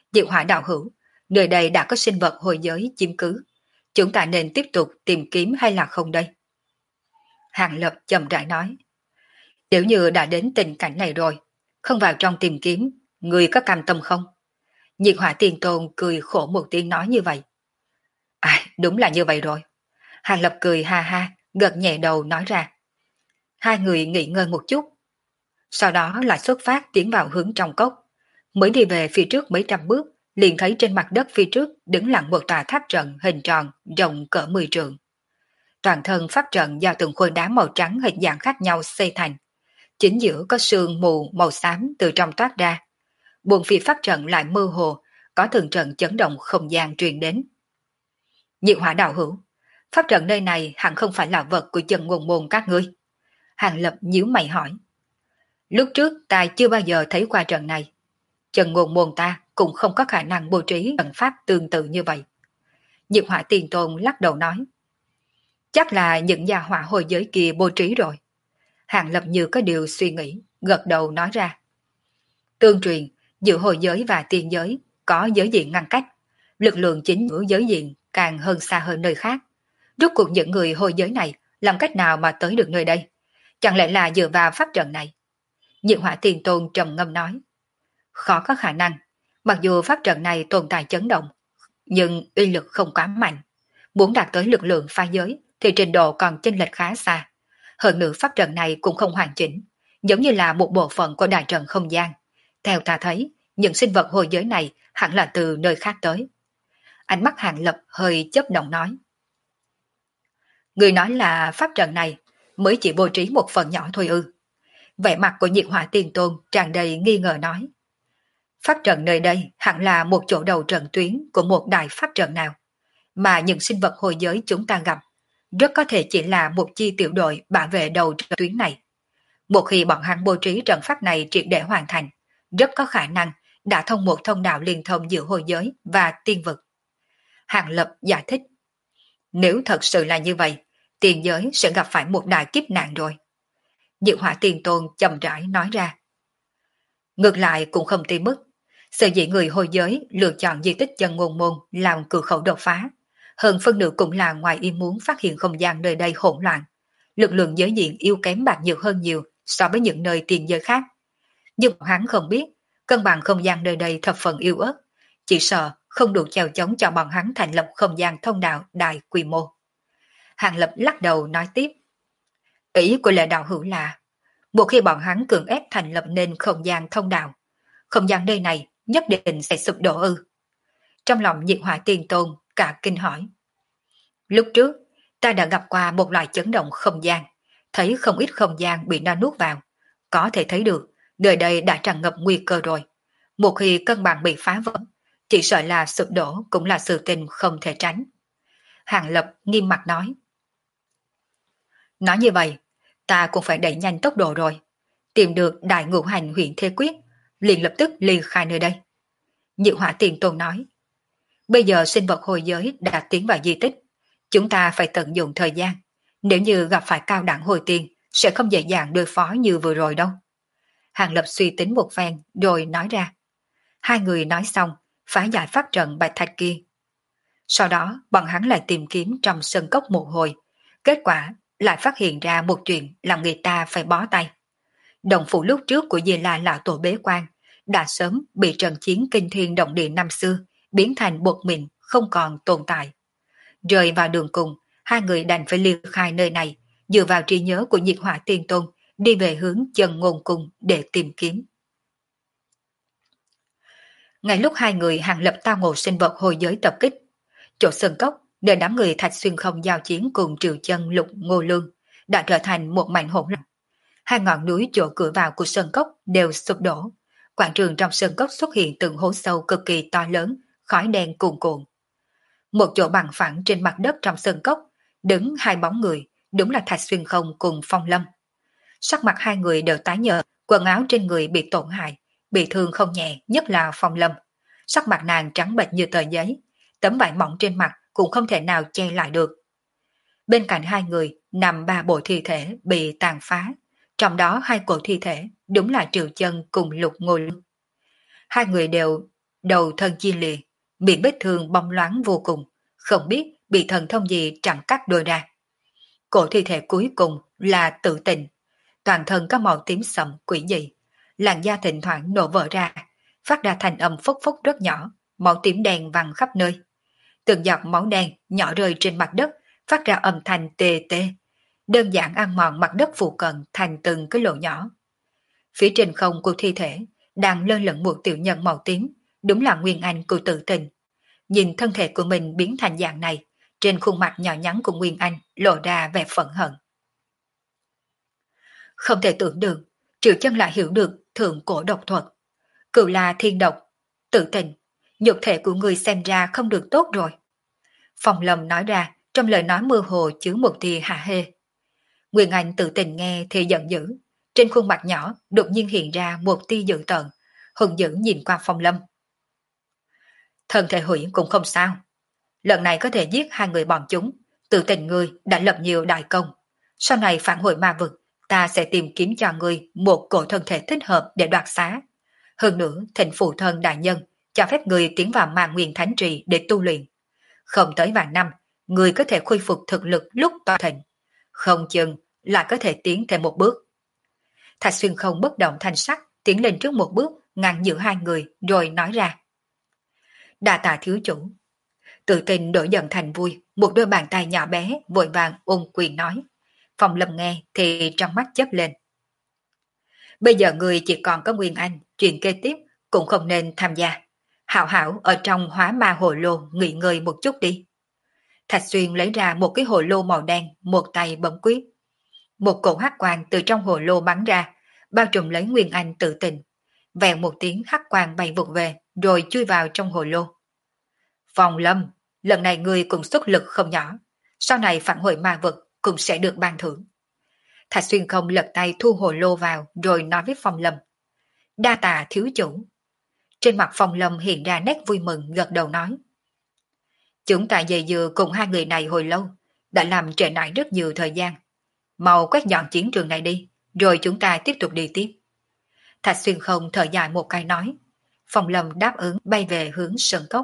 Diệu Hỏa đạo hữu, nơi đây đã có sinh vật hồi giới chiếm cứ. Chúng ta nên tiếp tục tìm kiếm hay là không đây? Hàng Lập chậm rãi nói. Nếu như đã đến tình cảnh này rồi, không vào trong tìm kiếm, người có cam tâm không? Nhiệt Hỏa Tiên Tôn cười khổ một tiếng nói như vậy. À, đúng là như vậy rồi. Hàng Lập cười ha ha, gật nhẹ đầu nói ra. Hai người nghỉ ngơi một chút. Sau đó lại xuất phát tiến vào hướng trong cốc. Mới đi về phía trước mấy trăm bước, liền thấy trên mặt đất phía trước đứng lặng một tòa tháp trận hình tròn rộng cỡ 10 trượng. Toàn thân pháp trận do từng khối đá màu trắng hình dạng khác nhau xây thành. Chính giữa có sương mù màu xám từ trong toát ra. Buồn phía pháp trận lại mơ hồ, có từng trận chấn động không gian truyền đến. Nhiệt Hỏa đạo hữu, pháp trận nơi này hẳn không phải là vật của Chân Ngôn Môn các ngươi. Hàng Lập nhíu mày hỏi. Lúc trước ta chưa bao giờ thấy qua trận này. Chân Ngôn Môn ta cũng không có khả năng bố trí trận pháp tương tự như vậy. Nhiệt Hỏa Tiền Tôn lắc đầu nói. Chắc là những gia hỏa hồi giới kia bố trí rồi. Hàng Lập như có điều suy nghĩ, gật đầu nói ra. Tương truyền, giữa hồi giới và tiên giới có giới diện ngăn cách. Lực lượng chính giữa giới diện càng hơn xa hơn nơi khác. Rốt cuộc những người hồi giới này làm cách nào mà tới được nơi đây? Chẳng lẽ là dựa vào pháp trận này? Nhiệt Hỏa Tiền Tôn trầm ngâm nói. Khó có khả năng, mặc dù pháp trận này tồn tại chấn động, nhưng uy lực không quá mạnh. Muốn đạt tới lực lượng phá giới thì trình độ còn chênh lệch khá xa. Hơn nữa pháp trận này cũng không hoàn chỉnh, giống như là một bộ phận của đại trận không gian. Theo ta thấy, những sinh vật hồi giới này hẳn là từ nơi khác tới. Ánh mắt Hàng Lập hơi chớp động nói. Người nói là pháp trận này mới chỉ bố trí một phần nhỏ thôi ư? Vẻ mặt của Nhiệt Hỏa Tiền Tôn tràn đầy nghi ngờ nói. Pháp trận nơi đây hẳn là một chỗ đầu trận tuyến của một đại pháp trận nào, mà những sinh vật hồi giới chúng ta gặp rất có thể chỉ là một chi tiểu đội bảo vệ đầu trận tuyến này. Một khi bọn hắn bố trí trận pháp này triệt để hoàn thành, rất có khả năng đã thông một thông đạo liên thông giữa hồi giới và tiên vực. Hàng Lập giải thích. Nếu thật sự là như vậy, tiền giới sẽ gặp phải một đại kiếp nạn rồi. Diệu Hỏa Tiền Tôn chậm rãi nói ra. Ngược lại cũng không tới mức. Sở dĩ người hồi giới lựa chọn di tích Chân Ngôn Môn làm cửa khẩu đột phá, hơn phân nửa cũng là ngoài ý muốn phát hiện không gian nơi đây hỗn loạn. Lực lượng giới diện yếu kém bạc nhược hơn nhiều so với những nơi tiền giới khác. Nhưng hắn không biết, cân bằng không gian nơi đây thập phần yếu ớt, chỉ sợ không đủ chèo chống cho bọn hắn thành lập không gian thông đạo đại quy mô. Hàng Lập lắc đầu nói tiếp. Ý của Lệ đạo hữu là, một khi bọn hắn cưỡng ép thành lập nên không gian thông đạo, không gian nơi này nhất định sẽ sụp đổ ư? Trong lòng Nhiệt Hỏa Tiền Tôn cả kinh hỏi. Lúc trước, ta đã gặp qua một loại chấn động không gian, thấy không ít không gian bị nó nuốt vào. Có thể thấy được, nơi đây đã tràn ngập nguy cơ rồi. Một khi cân bằng bị phá vỡ, chỉ sợ là sụp đổ cũng là sự tình không thể tránh. Hàng Lập nghiêm mặt nói. Nói như vậy, ta cũng phải đẩy nhanh tốc độ rồi. Tìm được đại ngũ hành huyện Thế Quyết, liền lập tức ly khai nơi đây. Nhiệt Hỏa Tiền Tôn nói. Bây giờ sinh vật hồi giới đã tiến vào di tích. Chúng ta phải tận dụng thời gian. Nếu như gặp phải cao đẳng hồi tiền, sẽ không dễ dàng đối phó như vừa rồi đâu. Hàng Lập suy tính một phen rồi nói ra. Hai người nói xong, phá giải pháp trận bạch thạch kia. Sau đó, bọn hắn lại tìm kiếm trong sân cốc một hồi. Kết quả lại phát hiện ra một chuyện làm người ta phải bó tay. Động phủ lúc trước của Di La lão tổ bế quan đã sớm bị trận chiến kinh thiên động địa năm xưa biến thành bột mịn không còn tồn tại. Rơi vào đường cùng, hai người đành phải ly khai nơi này, dựa vào trí nhớ của Nhiệt Hỏa Tiên Tôn đi về hướng Chân Ngôn Cung để tìm kiếm. Ngay lúc hai người Hàng Lập tao ngộ sinh vật hồi giới tập kích, chỗ sân cốc nơi đám người Thạch Xuyên Không giao chiến cùng Triều Chân Lục Ngô Lương đã trở thành một mảnh hỗn loạn. Hai ngọn núi chỗ cửa vào của sơn cốc đều sụp đổ. Quảng trường trong sơn cốc xuất hiện từng hố sâu cực kỳ to lớn, khói đen cuồn cuộn. Một chỗ bằng phẳng trên mặt đất trong sơn cốc, đứng hai bóng người, đúng là Thạch Xuyên Không cùng Phong Lâm. Sắc mặt hai người đều tái nhợt, quần áo trên người bị tổn hại, bị thương không nhẹ, nhất là Phong Lâm. Sắc mặt nàng trắng bệch như tờ giấy, tấm vải mỏng trên mặt cũng không thể nào che lại được. Bên cạnh hai người nằm ba bộ thi thể bị tàn phá, trong đó hai cổ thi thể đúng là Triều Chân cùng Lục Ngô Lương. Hai người đều đầu thân chia liệt, miệng vết thương bong loáng vô cùng, không biết bị thần thông gì chặn cắt đôi ra. Cổ thi thể cuối cùng là Tự Tình, toàn thân có màu tím sậm quỷ dị, làn da thỉnh thoảng nổ vỡ ra, phát ra thành âm phốc phốc rất nhỏ, máu tím đen văng khắp nơi. Từng giọt máu đen nhỏ rơi trên mặt đất, phát ra âm thanh tê tê, đơn giản ăn mòn mặt đất phụ cận thành từng cái lỗ nhỏ. Phía trên không của thi thể đang lơ lửng một tiểu nhân màu tím, đúng là nguyên anh của Tự Tình. Nhìn thân thể của mình biến thành dạng này, trên khuôn mặt nhỏ nhắn của Nguyên Anh lộ ra vẻ phẫn hận. Không thể tưởng được, Triệu Chân lại hiểu được thượng cổ độc thuật. Cửu là thiên độc, Tự Tình, nhục thể của người xem ra không được tốt rồi. Phong Lâm nói ra, trong lời nói mơ hồ chứa một tia hả hê. Nguyên Anh Tự Tình nghe thì giận dữ, trên khuôn mặt nhỏ đột nhiên hiện ra một tia dữ tợn, hùng dữ nhìn qua Phong Lâm. Thân thể hủy cũng không sao. Lần này có thể giết hai người bọn chúng, Tự Tình ngươi đã lập nhiều đại công. Sau này phản hồi ma vực, ta sẽ tìm kiếm cho ngươi một cổ thân thể thích hợp để đoạt xá. Hơn nữa, thịnh phụ thân đại nhân cho phép ngươi tiến vào Ma Nguyên Thánh Trì để tu luyện. Không tới vài năm, ngươi có thể khôi phục thực lực lúc toàn thịnh. Không chừng lại có thể tiến thêm một bước. Thạch Xuyên không bất động thanh sắc, tiến lên trước một bước, ngăn giữa hai người, rồi nói ra. Đa tạ thiếu chủ. Tự Tình đổi giận thành vui, một đôi bàn tay nhỏ bé vội vàng ôm quyền nói. Phong Lâm nghe thì trong mắt chớp lên. Bây giờ người chỉ còn có Nguyên Anh, chuyện kế tiếp cũng không nên tham gia. Hảo hảo ở trong hóa ma hồ lô nghỉ ngơi một chút đi. Thạch Xuyên lấy ra một cái hồ lô màu đen, một tay bấm quyết. Một cổ hắc quang từ trong hồ lô bắn ra, bao trùm lấy Nguyên Anh Tự Tình. Vèo một tiếng hắc quang bay vụt về, rồi chui vào trong hồ lô. Phong Lâm, lần này ngươi cũng xuất lực không nhỏ, sau này phản hồi ma vực cũng sẽ được ban thưởng. Thạch Xuyên không lật tay thu hồ lô vào rồi nói với Phong Lâm. Đa tạ thiếu chủ. Trên mặt Phong Lâm hiện ra nét vui mừng gật đầu nói. Chúng ta dày dừa cùng hai người này hồi lâu, đã làm trễ nải rất nhiều thời gian. Mau quét dọn chiến trường này đi, rồi chúng ta tiếp tục đi tiếp. Thạch Xuyên không thở dài một cái nói. Phong Lâm đáp ứng bay về hướng sơn cốc.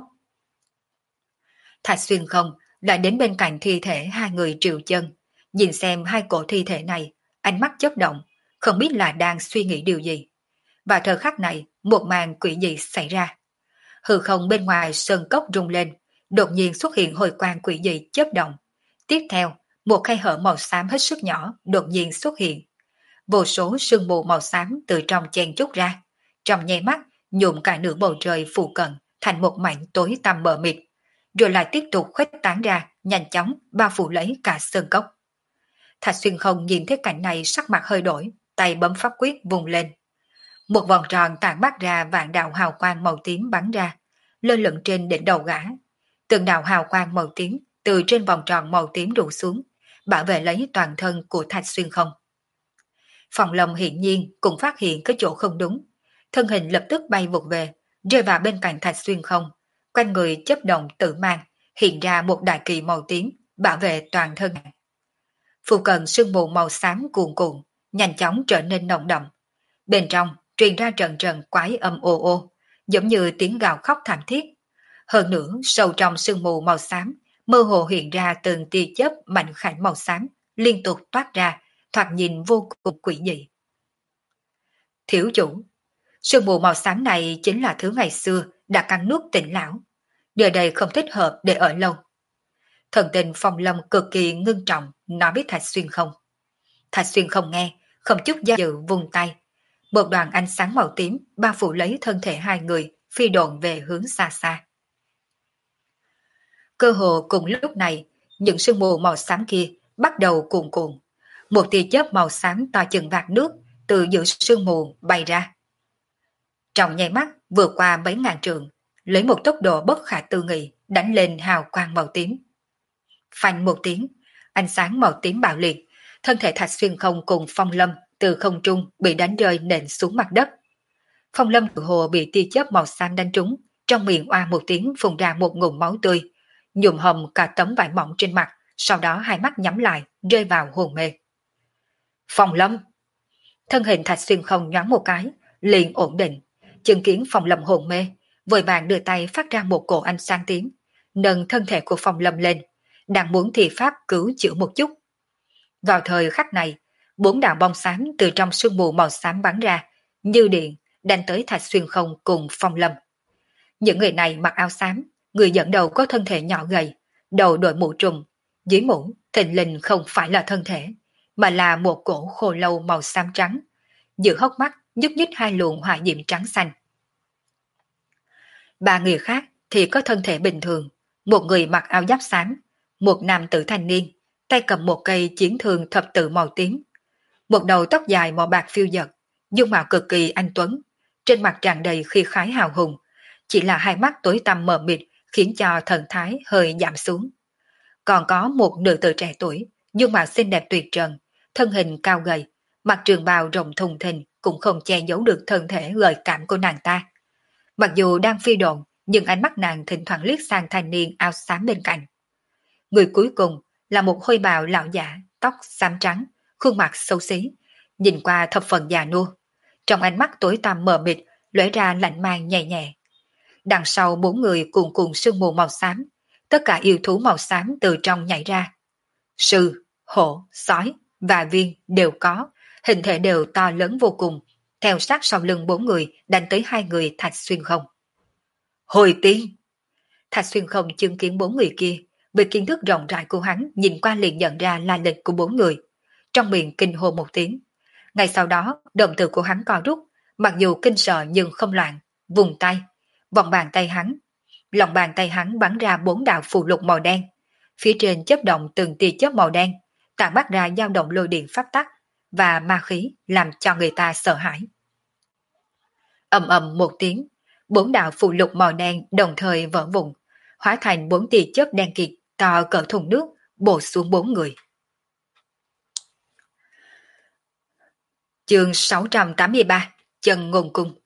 Thạch Xuyên không lại đến bên cạnh thi thể hai người Triệu Chân, nhìn xem hai cổ thi thể này, ánh mắt chớp động, không biết là đang suy nghĩ điều gì. Và thời khắc này, một màn quỷ dị xảy ra. Hư không bên ngoài sơn cốc rung lên, đột nhiên xuất hiện hồi quang quỷ dị chớp động. Tiếp theo, một khe hở màu xám hết sức nhỏ đột nhiên xuất hiện. Vô số sương mù màu xám từ trong chen trúc ra, trong nháy mắt nhuộm cả nửa bầu trời phụ cận thành một mảnh tối tăm mờ mịt, rồi lại tiếp tục khuếch tán ra, nhanh chóng bao phủ lấy cả sơn cốc. Thạch Xuyên không nhìn thấy cảnh này, sắc mặt hơi đổi, tay bấm pháp quyết vùng lên. Một vòng tròn tản mát ra vạn đạo hào quang màu tím bắn ra, lơ lửng trên đỉnh đầu gã. Từng đạo hào quang màu tím từ trên vòng tròn màu tím đổ xuống, bảo vệ lấy toàn thân của Thạch Xuyên không. Phong Lâm hiển nhiên cũng phát hiện cái chỗ không đúng, thân hình lập tức bay vụt về, rơi vào bên cạnh Thạch Xuyên không, quanh người chấp động tự mang, hiện ra một đại kỳ màu tím, bảo vệ toàn thân. Phụ cận sương mù màu xám cuồn cuộn, nhanh chóng trở nên nồng đậm. Bên trong truyền ra trận trận quái âm ô ô, giống như tiếng gào khóc thảm thiết. Hơn nữa, sâu trong sương mù màu xám, mơ hồ hiện ra từng tia chớp mạnh khảnh màu xám, liên tục toát ra, thoạt nhìn vô cùng quỷ dị. Thiếu chủ, sương mù màu xám này chính là thứ ngày xưa đã cắn nuốt Tịnh lão. Nơi đây không thích hợp để ở lâu. Thần tình Phong Lâm cực kỳ ngưng trọng nói với Thạch Xuyên không. Thạch Xuyên không nghe, không chút do dự vung tay. Một đoàn ánh sáng màu tím bao phủ lấy thân thể hai người, phi độn về hướng xa xa. Cơ hồ cùng lúc này, những sương mù màu xám kia bắt đầu cuồn cuộn. Một tia chớp màu xám to chừng vạt nước từ giữa sương mù bay ra. Trong nháy mắt vượt qua mấy ngàn trượng, lấy một tốc độ bất khả tư nghị đánh lên hào quang màu tím. Phanh một tiếng, ánh sáng màu tím bạo liệt, thân thể Thạch Xuyên không cùng Phong Lâm từ không trung bị đánh rơi nện xuống mặt đất. Phong Lâm tự hồ bị tia chớp màu xám đánh trúng, trong miệng oa một tiếng phun ra một ngụm máu tươi, nhuộm hồng cả tấm vải mỏng trên mặt, sau đó hai mắt nhắm lại, rơi vào hôn mê. Phong Lâm! Thân hình Thạch Xuyên không nhoáng một cái, liền ổn định, chứng kiến Phong Lâm hôn mê, vội vàng đưa tay phát ra một cổ ánh sáng tím, nâng thân thể của Phong Lâm lên, đang muốn thi pháp cứu chữa một chút. Vào thời khắc này, 4 đạo bom xám từ trong sương mù màu xám bắn ra, như điện, đánh tới Thạch Xuyên Không cùng Phong Lâm. Những người này mặc áo xám, người dẫn đầu có thân thể nhỏ gầy, đầu đội mũ trùm, dưới mũ thình lình không phải là thân thể, mà là một cổ khô lâu màu xám trắng, giữa hốc mắt nhúc nhích hai luồng hỏa diệm trắng xanh. Ba người khác thì có thân thể bình thường, một người mặc áo giáp xám, một nam tử thanh niên, tay cầm một cây chiến thương thập tự màu tím, một đầu tóc dài màu bạc phiêu dật, dung mạo cực kỳ anh tuấn, trên mặt tràn đầy khí khái hào hùng, chỉ là hai mắt tối tăm mờ mịt khiến cho thần thái hơi giảm xuống. Còn có một nữ tử trẻ tuổi, dung mạo xinh đẹp tuyệt trần, thân hình cao gầy, mặc trường bào rộng thùng thình cũng không che giấu được thân thể gợi cảm của nàng ta. Mặc dù đang phi độn, nhưng ánh mắt nàng thỉnh thoảng liếc sang thanh niên áo xám bên cạnh. Người cuối cùng là một hôi bào lão giả, tóc xám trắng, khuôn mặt xấu xí, nhìn qua thập phần già nua. Trong ánh mắt tối tăm mờ mịt lóe ra lạnh mang nhẹ nhẹ. Đằng sau 4 người cuồn cuộn sương mù màu xám, tất cả yêu thú màu xám từ trong nhảy ra. Sư, hổ, sói và viên đều có, hình thể đều to lớn vô cùng, theo sát sau lưng 4 người đánh tới 2 người Thạch Xuyên Không. Hồi tiên! Thạch Xuyên Không chứng kiến 4 người kia, với kiến thức rộng rãi của hắn nhìn qua liền nhận ra là lịch của 4 người, trong miệng kinh hô một tiếng. Ngay sau đó, động tử của hắn co rút, mặc dù kinh sợ nhưng không loạn, vùng tay, vòng bàn tay hắn. Lòng bàn tay hắn bắn ra 4 đạo phù lục màu đen, phía trên chớp động từng tia chớp màu đen, tản mát ra dao động lôi điện pháp tắc và ma khí làm cho người ta sợ hãi. Ầm ầm một tiếng, 4 đạo phù lục màu đen đồng thời vỡ vụn, hóa thành 4 tia chớp đen kịt to cỡ thùng nước bổ xuống 4 người. Chương 683, Chân Ngôn Cung.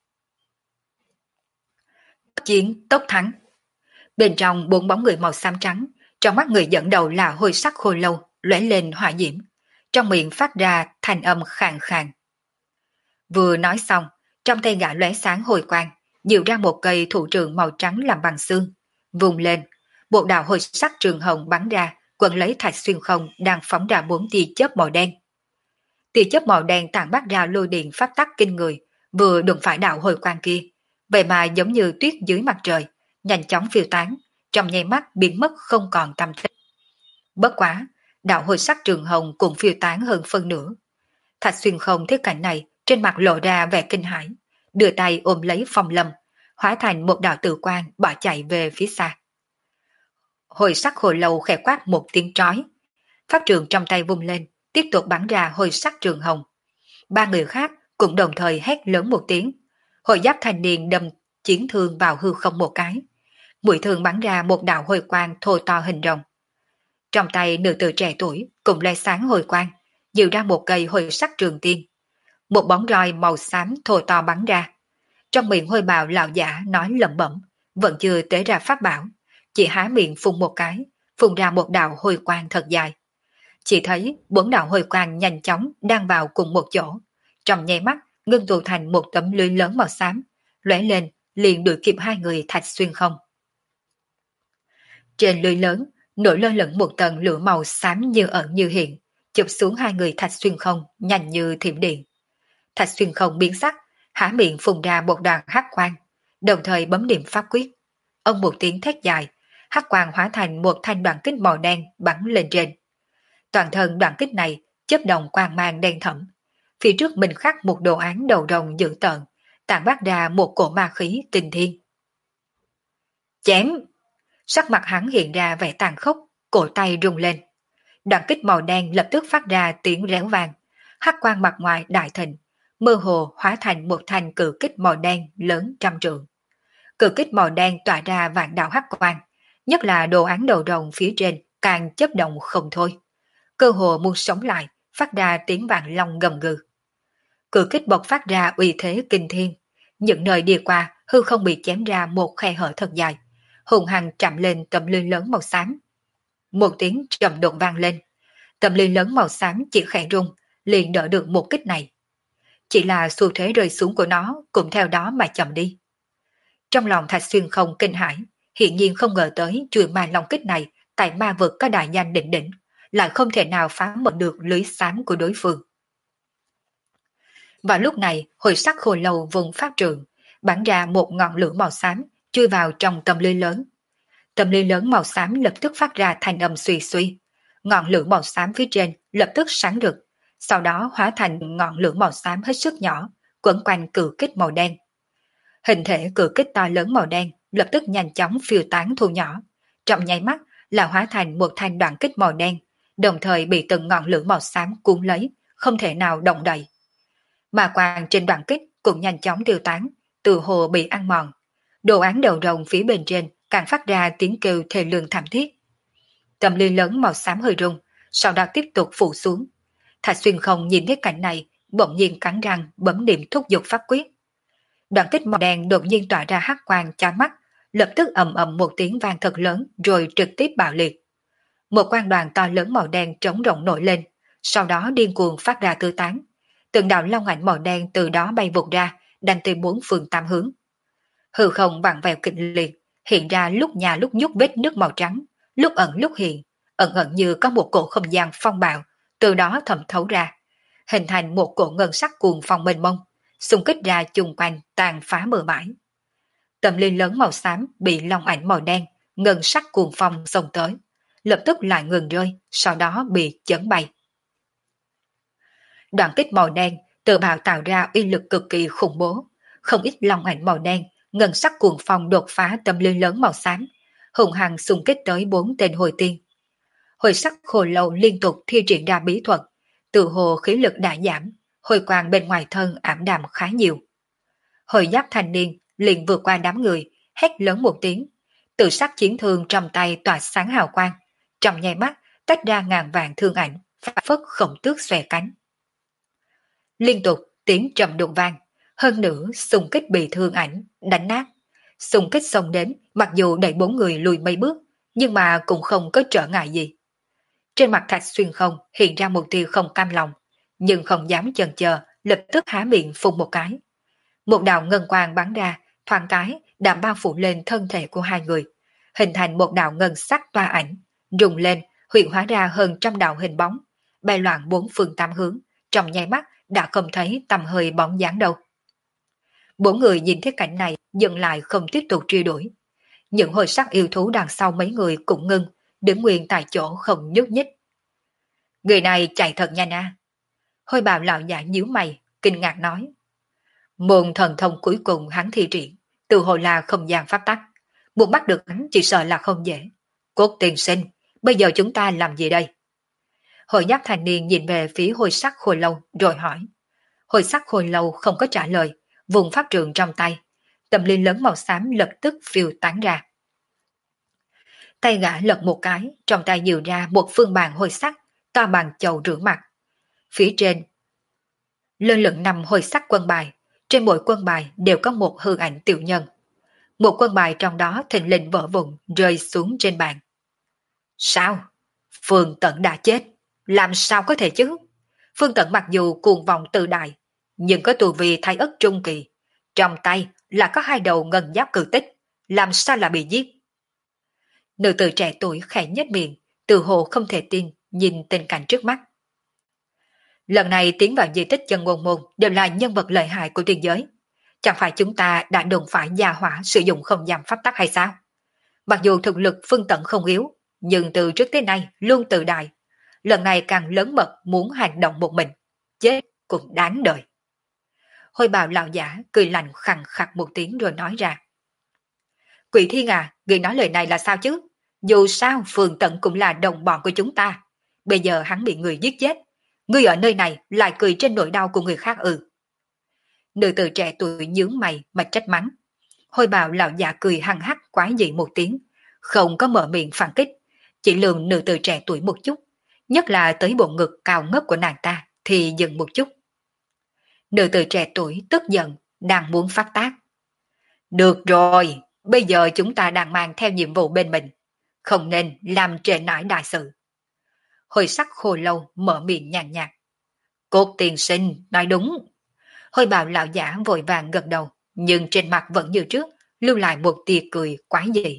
Chiến tốc thắng. Bên trong 4 bóng người màu xám trắng, trong mắt người dẫn đầu là hôi sắc khô lâu lóe lên hỏa diễm, trong miệng phát ra thanh âm khàn khàn. Vừa nói xong, trong tay gã lóe sáng hồi quang, dịu ra một cây thủ trường màu trắng làm bằng xương, vùng lên, một đạo hồi sắc trường hồng bắn ra, quấn lấy Thạch Xuyên Không đang phóng ra 4 tia chớp màu đen. Tia chớp màu đen tản mát ra lôi điện pháp tắc kinh người, vừa đụng phải đạo hồi quang kia, vậy mà giống như tuyết dưới mặt trời, nhanh chóng phiêu tán, trong nháy mắt biến mất không còn tăm tích. Bất quá, đạo hồi sắc trường hồng cũng phiêu tán hơn phân nửa. Thạch Xuyên Không thấy cảnh này, trên mặt lộ ra vẻ kinh hãi, đưa tay ôm lấy Phong Lâm, hóa thành một đạo tử quang bỏ chạy về phía xa. Hồi sắc hồi lâu khẽ quát một tiếng trói, pháp trường trong tay vung lên, tiếp tục bắn ra hồi sắc trường hồng. 3 người khác cũng đồng thời hét lớn một tiếng, hồi giáp thanh niên đâm chiến thương vào hư không một cái, mũi thương bắn ra một đạo hồi quang thô to hình rồng. Trong tay nữ tử trẻ tuổi cũng lóe sáng hồi quang, dịu ra một cây hồi sắc trường tiên. Một bóng roi màu xám thô to bắn ra. Trong miệng hôi bào lão giả nói lẩm bẩm, vẫn chưa tế ra pháp bảo, chỉ há miệng phun một cái, phun ra một đạo hồi quang thật dài. Chỉ thấy 4 đạo hồi quang nhanh chóng đang vào cùng một chỗ, trong nháy mắt ngưng tụ thành một tấm lưới lớn màu xám, lóe lên liền đuổi kịp 2 người Thạch Xuyên Không. Trên lưới lớn nổi lơ lửng một tầng lửa màu xám như ẩn như hiện, chụp xuống 2 người Thạch Xuyên Không nhanh như thiểm điện. Thạch Xuyên Không biến sắc, há miệng phun ra một đoàn hắc quang, đồng thời bấm niệm pháp quyết. Ông một tiếng thét dài, hắc quang hóa thành một thanh đoạn kích màu đen bắn lên trên. Toàn thân đoạn kích này chớp đồng quang mang đen thẫm, phía trước mình khắc một đồ án đầu rồng dữ tợn, tản mát ra một cổ ma khí kinh thiên. Chém! Sắc mặt hắn hiện ra vẻ tàn khốc, cổ tay rung lên. Đoạn kích màu đen lập tức phát ra tiếng réo vang, hắc quang mặt ngoài đại thịnh, mơ hồ hóa thành một thanh cự kích màu đen lớn trăm trượng. Cự kích màu đen tỏa ra vạn đạo hắc quang, nhất là đồ án đầu rồng phía trên càng chớp động không thôi. Cơ hồ muốn sống lại, phát ra tiếng vạn long gầm gừ. Cự kích bộc phát ra uy thế kinh thiên, những nơi đi qua hư không bị chém ra một khe hở thật dài, hùng hăng chạm lên tấm lưới lớn màu xám. Một tiếng trầm đột vang lên, tấm lưới lớn màu xám chỉ khẽ rung, liền đỡ được một kích này. Chỉ là xu thế rơi xuống của nó cũng theo đó mà chậm đi. Trong lòng Thạch Xuyên không kinh hãi, hiện nhiên không ngờ tới chuôi ma long kích này tại ma vực có đại danh đỉnh đỉnh, lại không thể nào phá mở được lưới xám của đối phương. Vào lúc này, hồi sắc khô lâu vùng phát trường, bắn ra một ngọn lửa màu xám, chui vào trong tâm lưới lớn. Tâm lưới lớn màu xám lập tức phát ra thanh âm suy suy. Ngọn lửa màu xám phía trên lập tức sáng rực, sau đó hóa thành ngọn lửa màu xám hết sức nhỏ, quẩn quanh cự kích màu đen. Hình thể cự kích to lớn màu đen lập tức nhanh chóng phiêu tán thu nhỏ, trong nháy mắt là hóa thành một thanh đoạn kích màu đen, đồng thời bị từng ngọn lửa màu xám cuốn lấy, không thể nào động đậy. Mà quang trên đoạn kích cũng nhanh chóng tiêu tán, từ hồ bị ăn mòn. Đồ án đầu rồng phía bên trên càng phát ra tiếng kêu thê lương thảm thiết. Tầm ly lớn màu xám hơi rung, sau đó tiếp tục phủ xuống. Thạch Xuyên không nhìn thấy cảnh này, bỗng nhiên cắn răng bấm niệm thúc giục pháp quyết. Đoạn kích màu đen đột nhiên tỏa ra hắc quang chói mắt, lập tức ầm ầm một tiếng vang thật lớn rồi trực tiếp bạo liệt. Một quang đoàn to lớn màu đen trống rộng nổi lên, sau đó điên cuồng phát ra tứ tán. Từng đạo long ảnh màu đen từ đó bay vụt ra, đánh từ bốn phương tám hướng. Hư không vặn vẹo kịch liệt, hiện ra lúc nhà lúc nhúc vết nước màu trắng, lúc ẩn lúc hiện, ẩn ẩn như có một cổ không gian phong bạo, từ đó thẩm thấu ra, hình thành một cổ ngân sắc cuồng phong mênh mông, xung kích ra chung quanh tàn phá bờ bãi. Tầm liên lớn màu xám bị long ảnh màu đen, ngân sắc cuồng phong xông tới, lập tức lại ngừng rơi, sau đó bị chấn bay. Đoạn kích màu đen tự bào tạo ra uy lực cực kỳ khủng bố, không ít long ảnh màu đen, ngân sắc cuồng phong đột phá tầm liên lớn màu xám, hùng hằng xung kích tới 4 tên hồi tiên. Hồi sắc khô lâu liên tục thi triển ra bí thuật, tự hồ khí lực đã giảm, hồi quang bên ngoài thân ảm đạm khá nhiều. Hồi giáp thanh niên liền vượt qua đám người, hét lớn một tiếng, tự sắc chiến thương trong tay tỏa sáng hào quang, trong nháy mắt tách ra ngàn vạn thương ảnh, phá phất khổng tước xòe cánh. Liên tục tiếng trầm đụng vang, hơn nữa xung kích bị thương ảnh đánh nát. Xung kích xông đến, mặc dù đẩy 4 người lùi mấy bước, nhưng mà cũng không có trở ngại gì. Trên mặt Thạch Xuyên không hiện ra một tia không cam lòng, nhưng không dám chần chờ, lập tức há miệng phun một cái. Một đạo ngân quang bắn ra, thoáng cái đã bao phủ lên thân thể của hai người, hình thành một đạo ngân sắc toa ảnh, rung lên, hiện hóa ra hơn trăm đạo hình bóng, bay loạn 4 phương 8 hướng, trong nháy mắt đã không thấy tầm hơi bóng dáng đâu. 4 người nhìn thấy cảnh này dừng lại không tiếp tục truy đuổi. Những hồi sắc yêu thú đằng sau mấy người cũng ngưng, đứng nguyên tại chỗ không nhúc nhích. Người này chạy thật nhanh à? Hôi bào lão giả nhíu mày, kinh ngạc nói. Môn thần thông cuối cùng hắn thi triển, từ hồi là không gian pháp tắc. Muốn bắt được hắn chỉ sợ là không dễ. Cốt tiền sinh, bây giờ chúng ta làm gì đây? Hồi giáp thanh niên nhìn về phía hồi sắc khôi lâu rồi hỏi. Hồi sắc khôi lâu không có trả lời, vùng pháp trường trong tay. Tầm liên lớn màu xám lập tức phiêu tán ra. Tay gã lật một cái, trong tay dìu ra một phương bàn hồi sắc, to bằng chầu rửa mặt. Phía trên, lơ lửng 5 hồi sắc quân bài, trên mỗi quân bài đều có một hư ảnh tiểu nhân. Một quân bài trong đó thình lình vỡ vụn rơi xuống trên bàn. Sao? Phương Tận đã chết, làm sao có thể chứ? Phương Tận mặc dù cuồng vọng tự đại, nhưng có tu vi thái ất trung kỳ, trong tay là có 2 đầu ngân giáp cự tích, làm sao là bị giết? Nữ tử trẻ tuổi khẽ nhếch miệng, từ hồ không thể tin nhìn tình cảnh trước mắt. Lần này tiến vào di tích chân ngôn môn đều là nhân vật lợi hại của tiên giới. Chẳng phải chúng ta đã đụng phải gia hỏa sử dụng không gian pháp tắc hay sao? Mặc dù thực lực Phương Tận không yếu, nhưng từ trước tới nay luôn tự đại. Lần này càng lớn mật muốn hành động một mình. Chết cũng đáng đời. Hôi bào lão giả cười lạnh khằng khặc một tiếng rồi nói ra. Quỷ Thiên à, người nói lời này là sao chứ? Dù sao Phương Tận cũng là đồng bọn của chúng ta. Bây giờ hắn bị người giết chết. Ngươi ở nơi này lại cười trên nỗi đau của người khác ư? Nữ tử trẻ tuổi nhướng mày mà trách mắng. Hôi bào lão già cười hăng hắc quái dị một tiếng, không có mở miệng phản kích, chỉ lườm nữ tử trẻ tuổi một chút, nhất là tới bộ ngực cao ngất của nàng ta thì dừng một chút. Nữ tử trẻ tuổi tức giận, đang muốn phát tác. Được rồi, bây giờ chúng ta đang mang theo nhiệm vụ bên mình, không nên làm trễ nải đại sự. Hồi sắc khô lâu mở miệng nhàn nhạt. Cốt tiền sinh nói đúng. Hồi bào lão giả vội vàng gật đầu, nhưng trên mặt vẫn như trước, lưu lại một tia cười quái dị.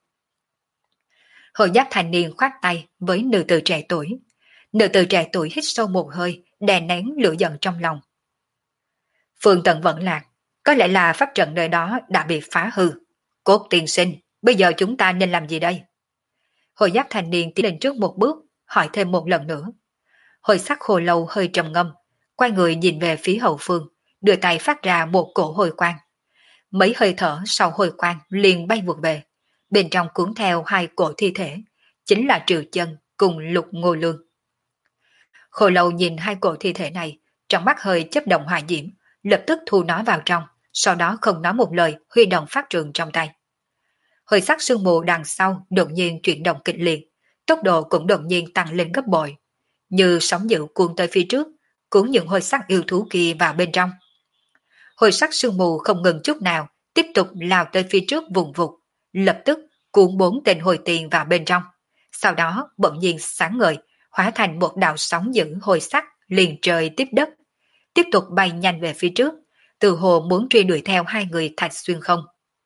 Hồ giác thanh niên khoát tay với nữ tử trẻ tuổi. Nữ tử trẻ tuổi hít sâu một hơi, đè nén lửa giận trong lòng. Phương Tận vẫn lạc, có lẽ là pháp trận nơi đó đã bị phá hư. Cốt tiên sinh, bây giờ chúng ta nên làm gì đây? Hồ giác thanh niên tiến lên trước một bước, hỏi thêm một lần nữa. Hồi sắc hồ lâu hơi trầm ngâm, quay người nhìn về phía hậu phương, đưa tay phát ra một cổ hồi quang. Mấy hơi thở sau hồi quang liền bay vụt về, bên trong cuốn theo hai cổ thi thể, chính là Triệu Chân cùng Lục Ngô Lương. Hồ lâu nhìn hai cổ thi thể này, trong mắt hơi chấp động hỏa diễm, lập tức thu nó vào trong, sau đó không nói một lời huy động pháp trường trong tay. Hơi sắc sương mù đằng sau đột nhiên chuyển động kịch liệt, tốc độ cũng đột nhiên tăng lên gấp bội, như sóng dữ cuốn tới phía trước, cuốn những hơi sắc yêu thú kia vào bên trong. Hơi sắc sương mù không ngừng chút nào, tiếp tục lao tới phía trước vùng vụt, lập tức cuốn bốn tên hồi tiền vào bên trong. Sau đó bỗng nhiên sáng ngời, hóa thành một đạo sóng dữ hồi sắc liền trời tiếp đất, tiếp tục bay nhanh về phía trước, từ hồ muốn truy đuổi theo hai người Thạch Xuyên không.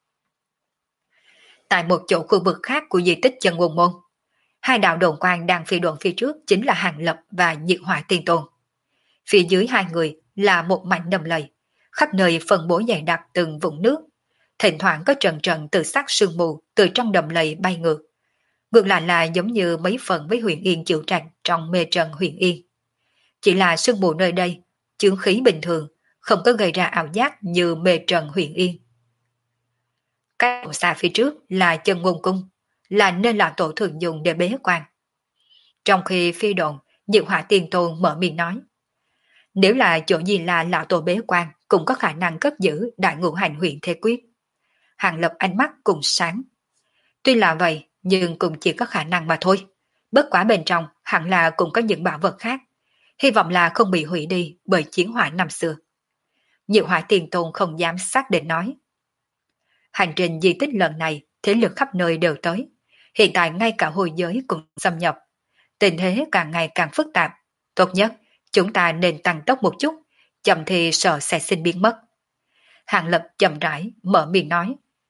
Tại một chỗ khu vực khác của di tích Chân Ngôn Môn, hai đạo đồn quang đang phi độn phía trước chính là Hàng Lập và Nhiệt Hỏa Tiên Tôn. Phía dưới hai người là một mảnh đầm lầy, khắp nơi phân bố dày đặc từng vũng nước, thỉnh thoảng có trận trận từ sắc sương mù từ trong đầm lầy bay ngược. Ngược lại là giống như mấy phần với Huyền Yên chịu trạch trong mê trận Huyền Yên. Chỉ là sương mù nơi đây, chướng khí bình thường, không có gây ra ảo giác như mê trận Huyền Yên. Cái xa phía trước là Chân Ngôn Cung, là nơi lão tổ thường dùng để bế quan. Trong khi phi độn, Nhiệt Hỏa Tiên Tôn mở miệng nói, nếu là chỗ gì là lão tổ bế quan, cũng có khả năng cất giữ đại ngũ hành huyền thế quyết. Hàng Lập ánh mắt cùng sáng. Tuy là vậy, nhưng cũng chỉ có khả năng mà thôi. Bất quá bên trong hẳn là cũng có những bảo vật khác. Hy vọng là không bị hủy đi bởi chiến hỏa năm xưa. Nhiệt Hỏa Tiên Tôn không dám xác định nói. Hành trình di tích lần này, thế lực khắp nơi đều tới. Hiện tại ngay cả hồi giới cũng xâm nhập. Tình thế càng ngày càng phức tạp. Tốt nhất, chúng ta nên tăng tốc một chút, chậm thì sợ sẽ sinh biến mất. Hàng Lập chậm rãi, mở miệng nói.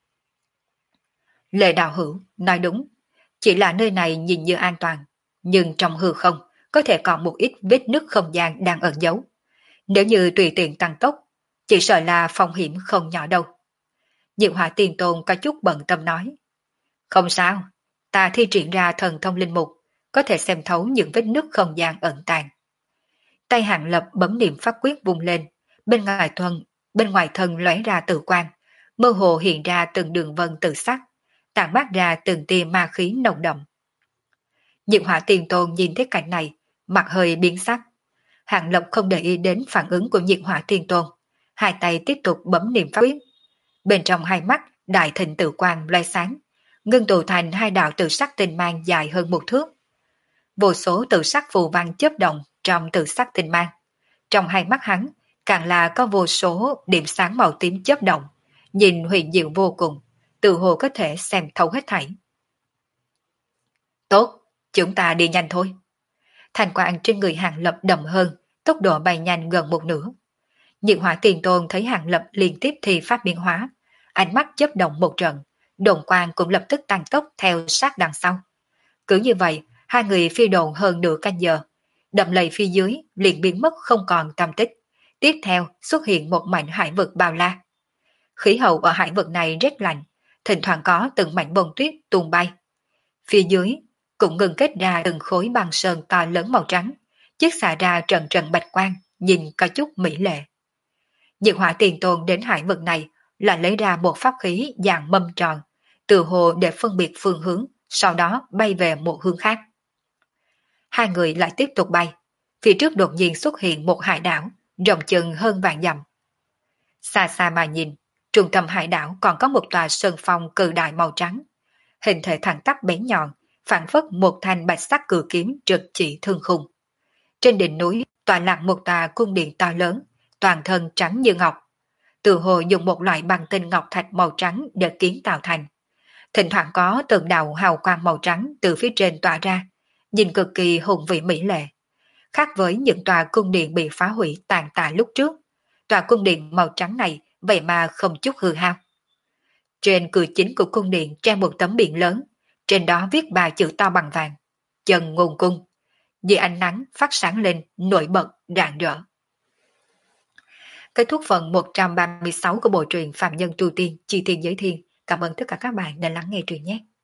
Lệ đạo hữu, nói đúng. Chỉ là nơi này nhìn như an toàn, nhưng trong hư không, có thể còn một ít vết nứt không gian đang ẩn giấu. Nếu như tùy tiện tăng tốc, chỉ sợ là phong hiểm không nhỏ đâu. Nhiệt Hỏa Tiên Tôn có chút bận tâm nói. Không sao, ta thi triển ra thần thông linh mục, có thể xem thấu những vết nứt không gian ẩn tàng. Tay Hàng Lập bấm niệm pháp quyết vung lên, bên ngoài thân lóe ra tự quang, mơ hồ hiện ra từng đường vân tự sắc, tản mát ra từng tia ma khí nồng đậm. Nhiệt Hỏa Tiên Tôn nhìn thấy cảnh này, mặt hơi biến sắc. Hàng Lập không để ý đến phản ứng của Nhiệt Hỏa Tiên Tôn, hai tay tiếp tục bấm niệm pháp quyết. Bên trong hai mắt đại thịnh tự quang lóe sáng, ngưng tụ thành hai đạo tự sắc tinh mang dài hơn một thước. Vô số tự sắc phù văn chớp động trong tự sắc tinh mang. Trong hai mắt hắn càng là có vô số điểm sáng màu tím chớp động, nhìn huyền diệu vô cùng, tự hồ có thể xem thấu hết thảy. Tốt, chúng ta đi nhanh thôi. Thành quang trên người Hàng Lập đậm hơn, tốc độ bay nhanh gần một nửa. Nhiệt Hỏa Tiền Tôn thấy Hàng Lập liên tiếp thì pháp biến hóa, ánh mắt chớp động một trận, đồn quang cũng lập tức tăng tốc theo sát đằng sau. Cứ như vậy, hai người phi đồn hơn nửa canh giờ, đầm lầy phía dưới liền biến mất không còn tăm tích. Tiếp theo xuất hiện một mảnh hải vực bao la. Khí hậu ở hải vực này rất lạnh, thỉnh thoảng có từng mảnh bông tuyết tuôn bay. Phía dưới cũng ngừng kết ra từng khối băng sơn to lớn màu trắng, chiếc xạ ra trần trần bạch quang, nhìn có chút mỹ lệ. Nhiệt Hỏa Tiền Tôn đến hải vực này là lấy ra một pháp khí dạng mâm tròn, từ hồ để phân biệt phương hướng, sau đó bay về một hướng khác. Hai người lại tiếp tục bay, phía trước đột nhiên xuất hiện một hải đảo, rộng chừng hơn vạn dặm. Xa xa mà nhìn, trung tâm hải đảo còn có một tòa sơn phong cự đại màu trắng, hình thể thẳng tắp bén nhọn, phản phất một thanh bạch sắc cự kiếm trực chỉ thương khung. Trên đỉnh núi tọa lạc một tòa cung điện to lớn, toàn thân trắng như ngọc, từ hồ dùng một loại bằng tinh ngọc thạch màu trắng để kiến tạo thành. Thỉnh thoảng có từng đạo hào quang màu trắng từ phía trên tỏa ra, nhìn cực kỳ hùng vĩ mỹ lệ. Khác với những tòa cung điện bị phá hủy tàn tạ lúc trước, tòa cung điện màu trắng này vậy mà không chút hư hao. Trên cửa chính của cung điện treo một tấm biển lớn, trên đó viết ba chữ to bằng vàng: Chân Ngôn Cung. Dưới ánh nắng phát sáng lên, nổi bật, rạng rỡ. Kết thúc phần 136 của bộ truyện Phạm Nhân Tu Tiên Chi Thiên Giới Thiên. Cảm ơn tất cả các bạn đã lắng nghe truyện nhé.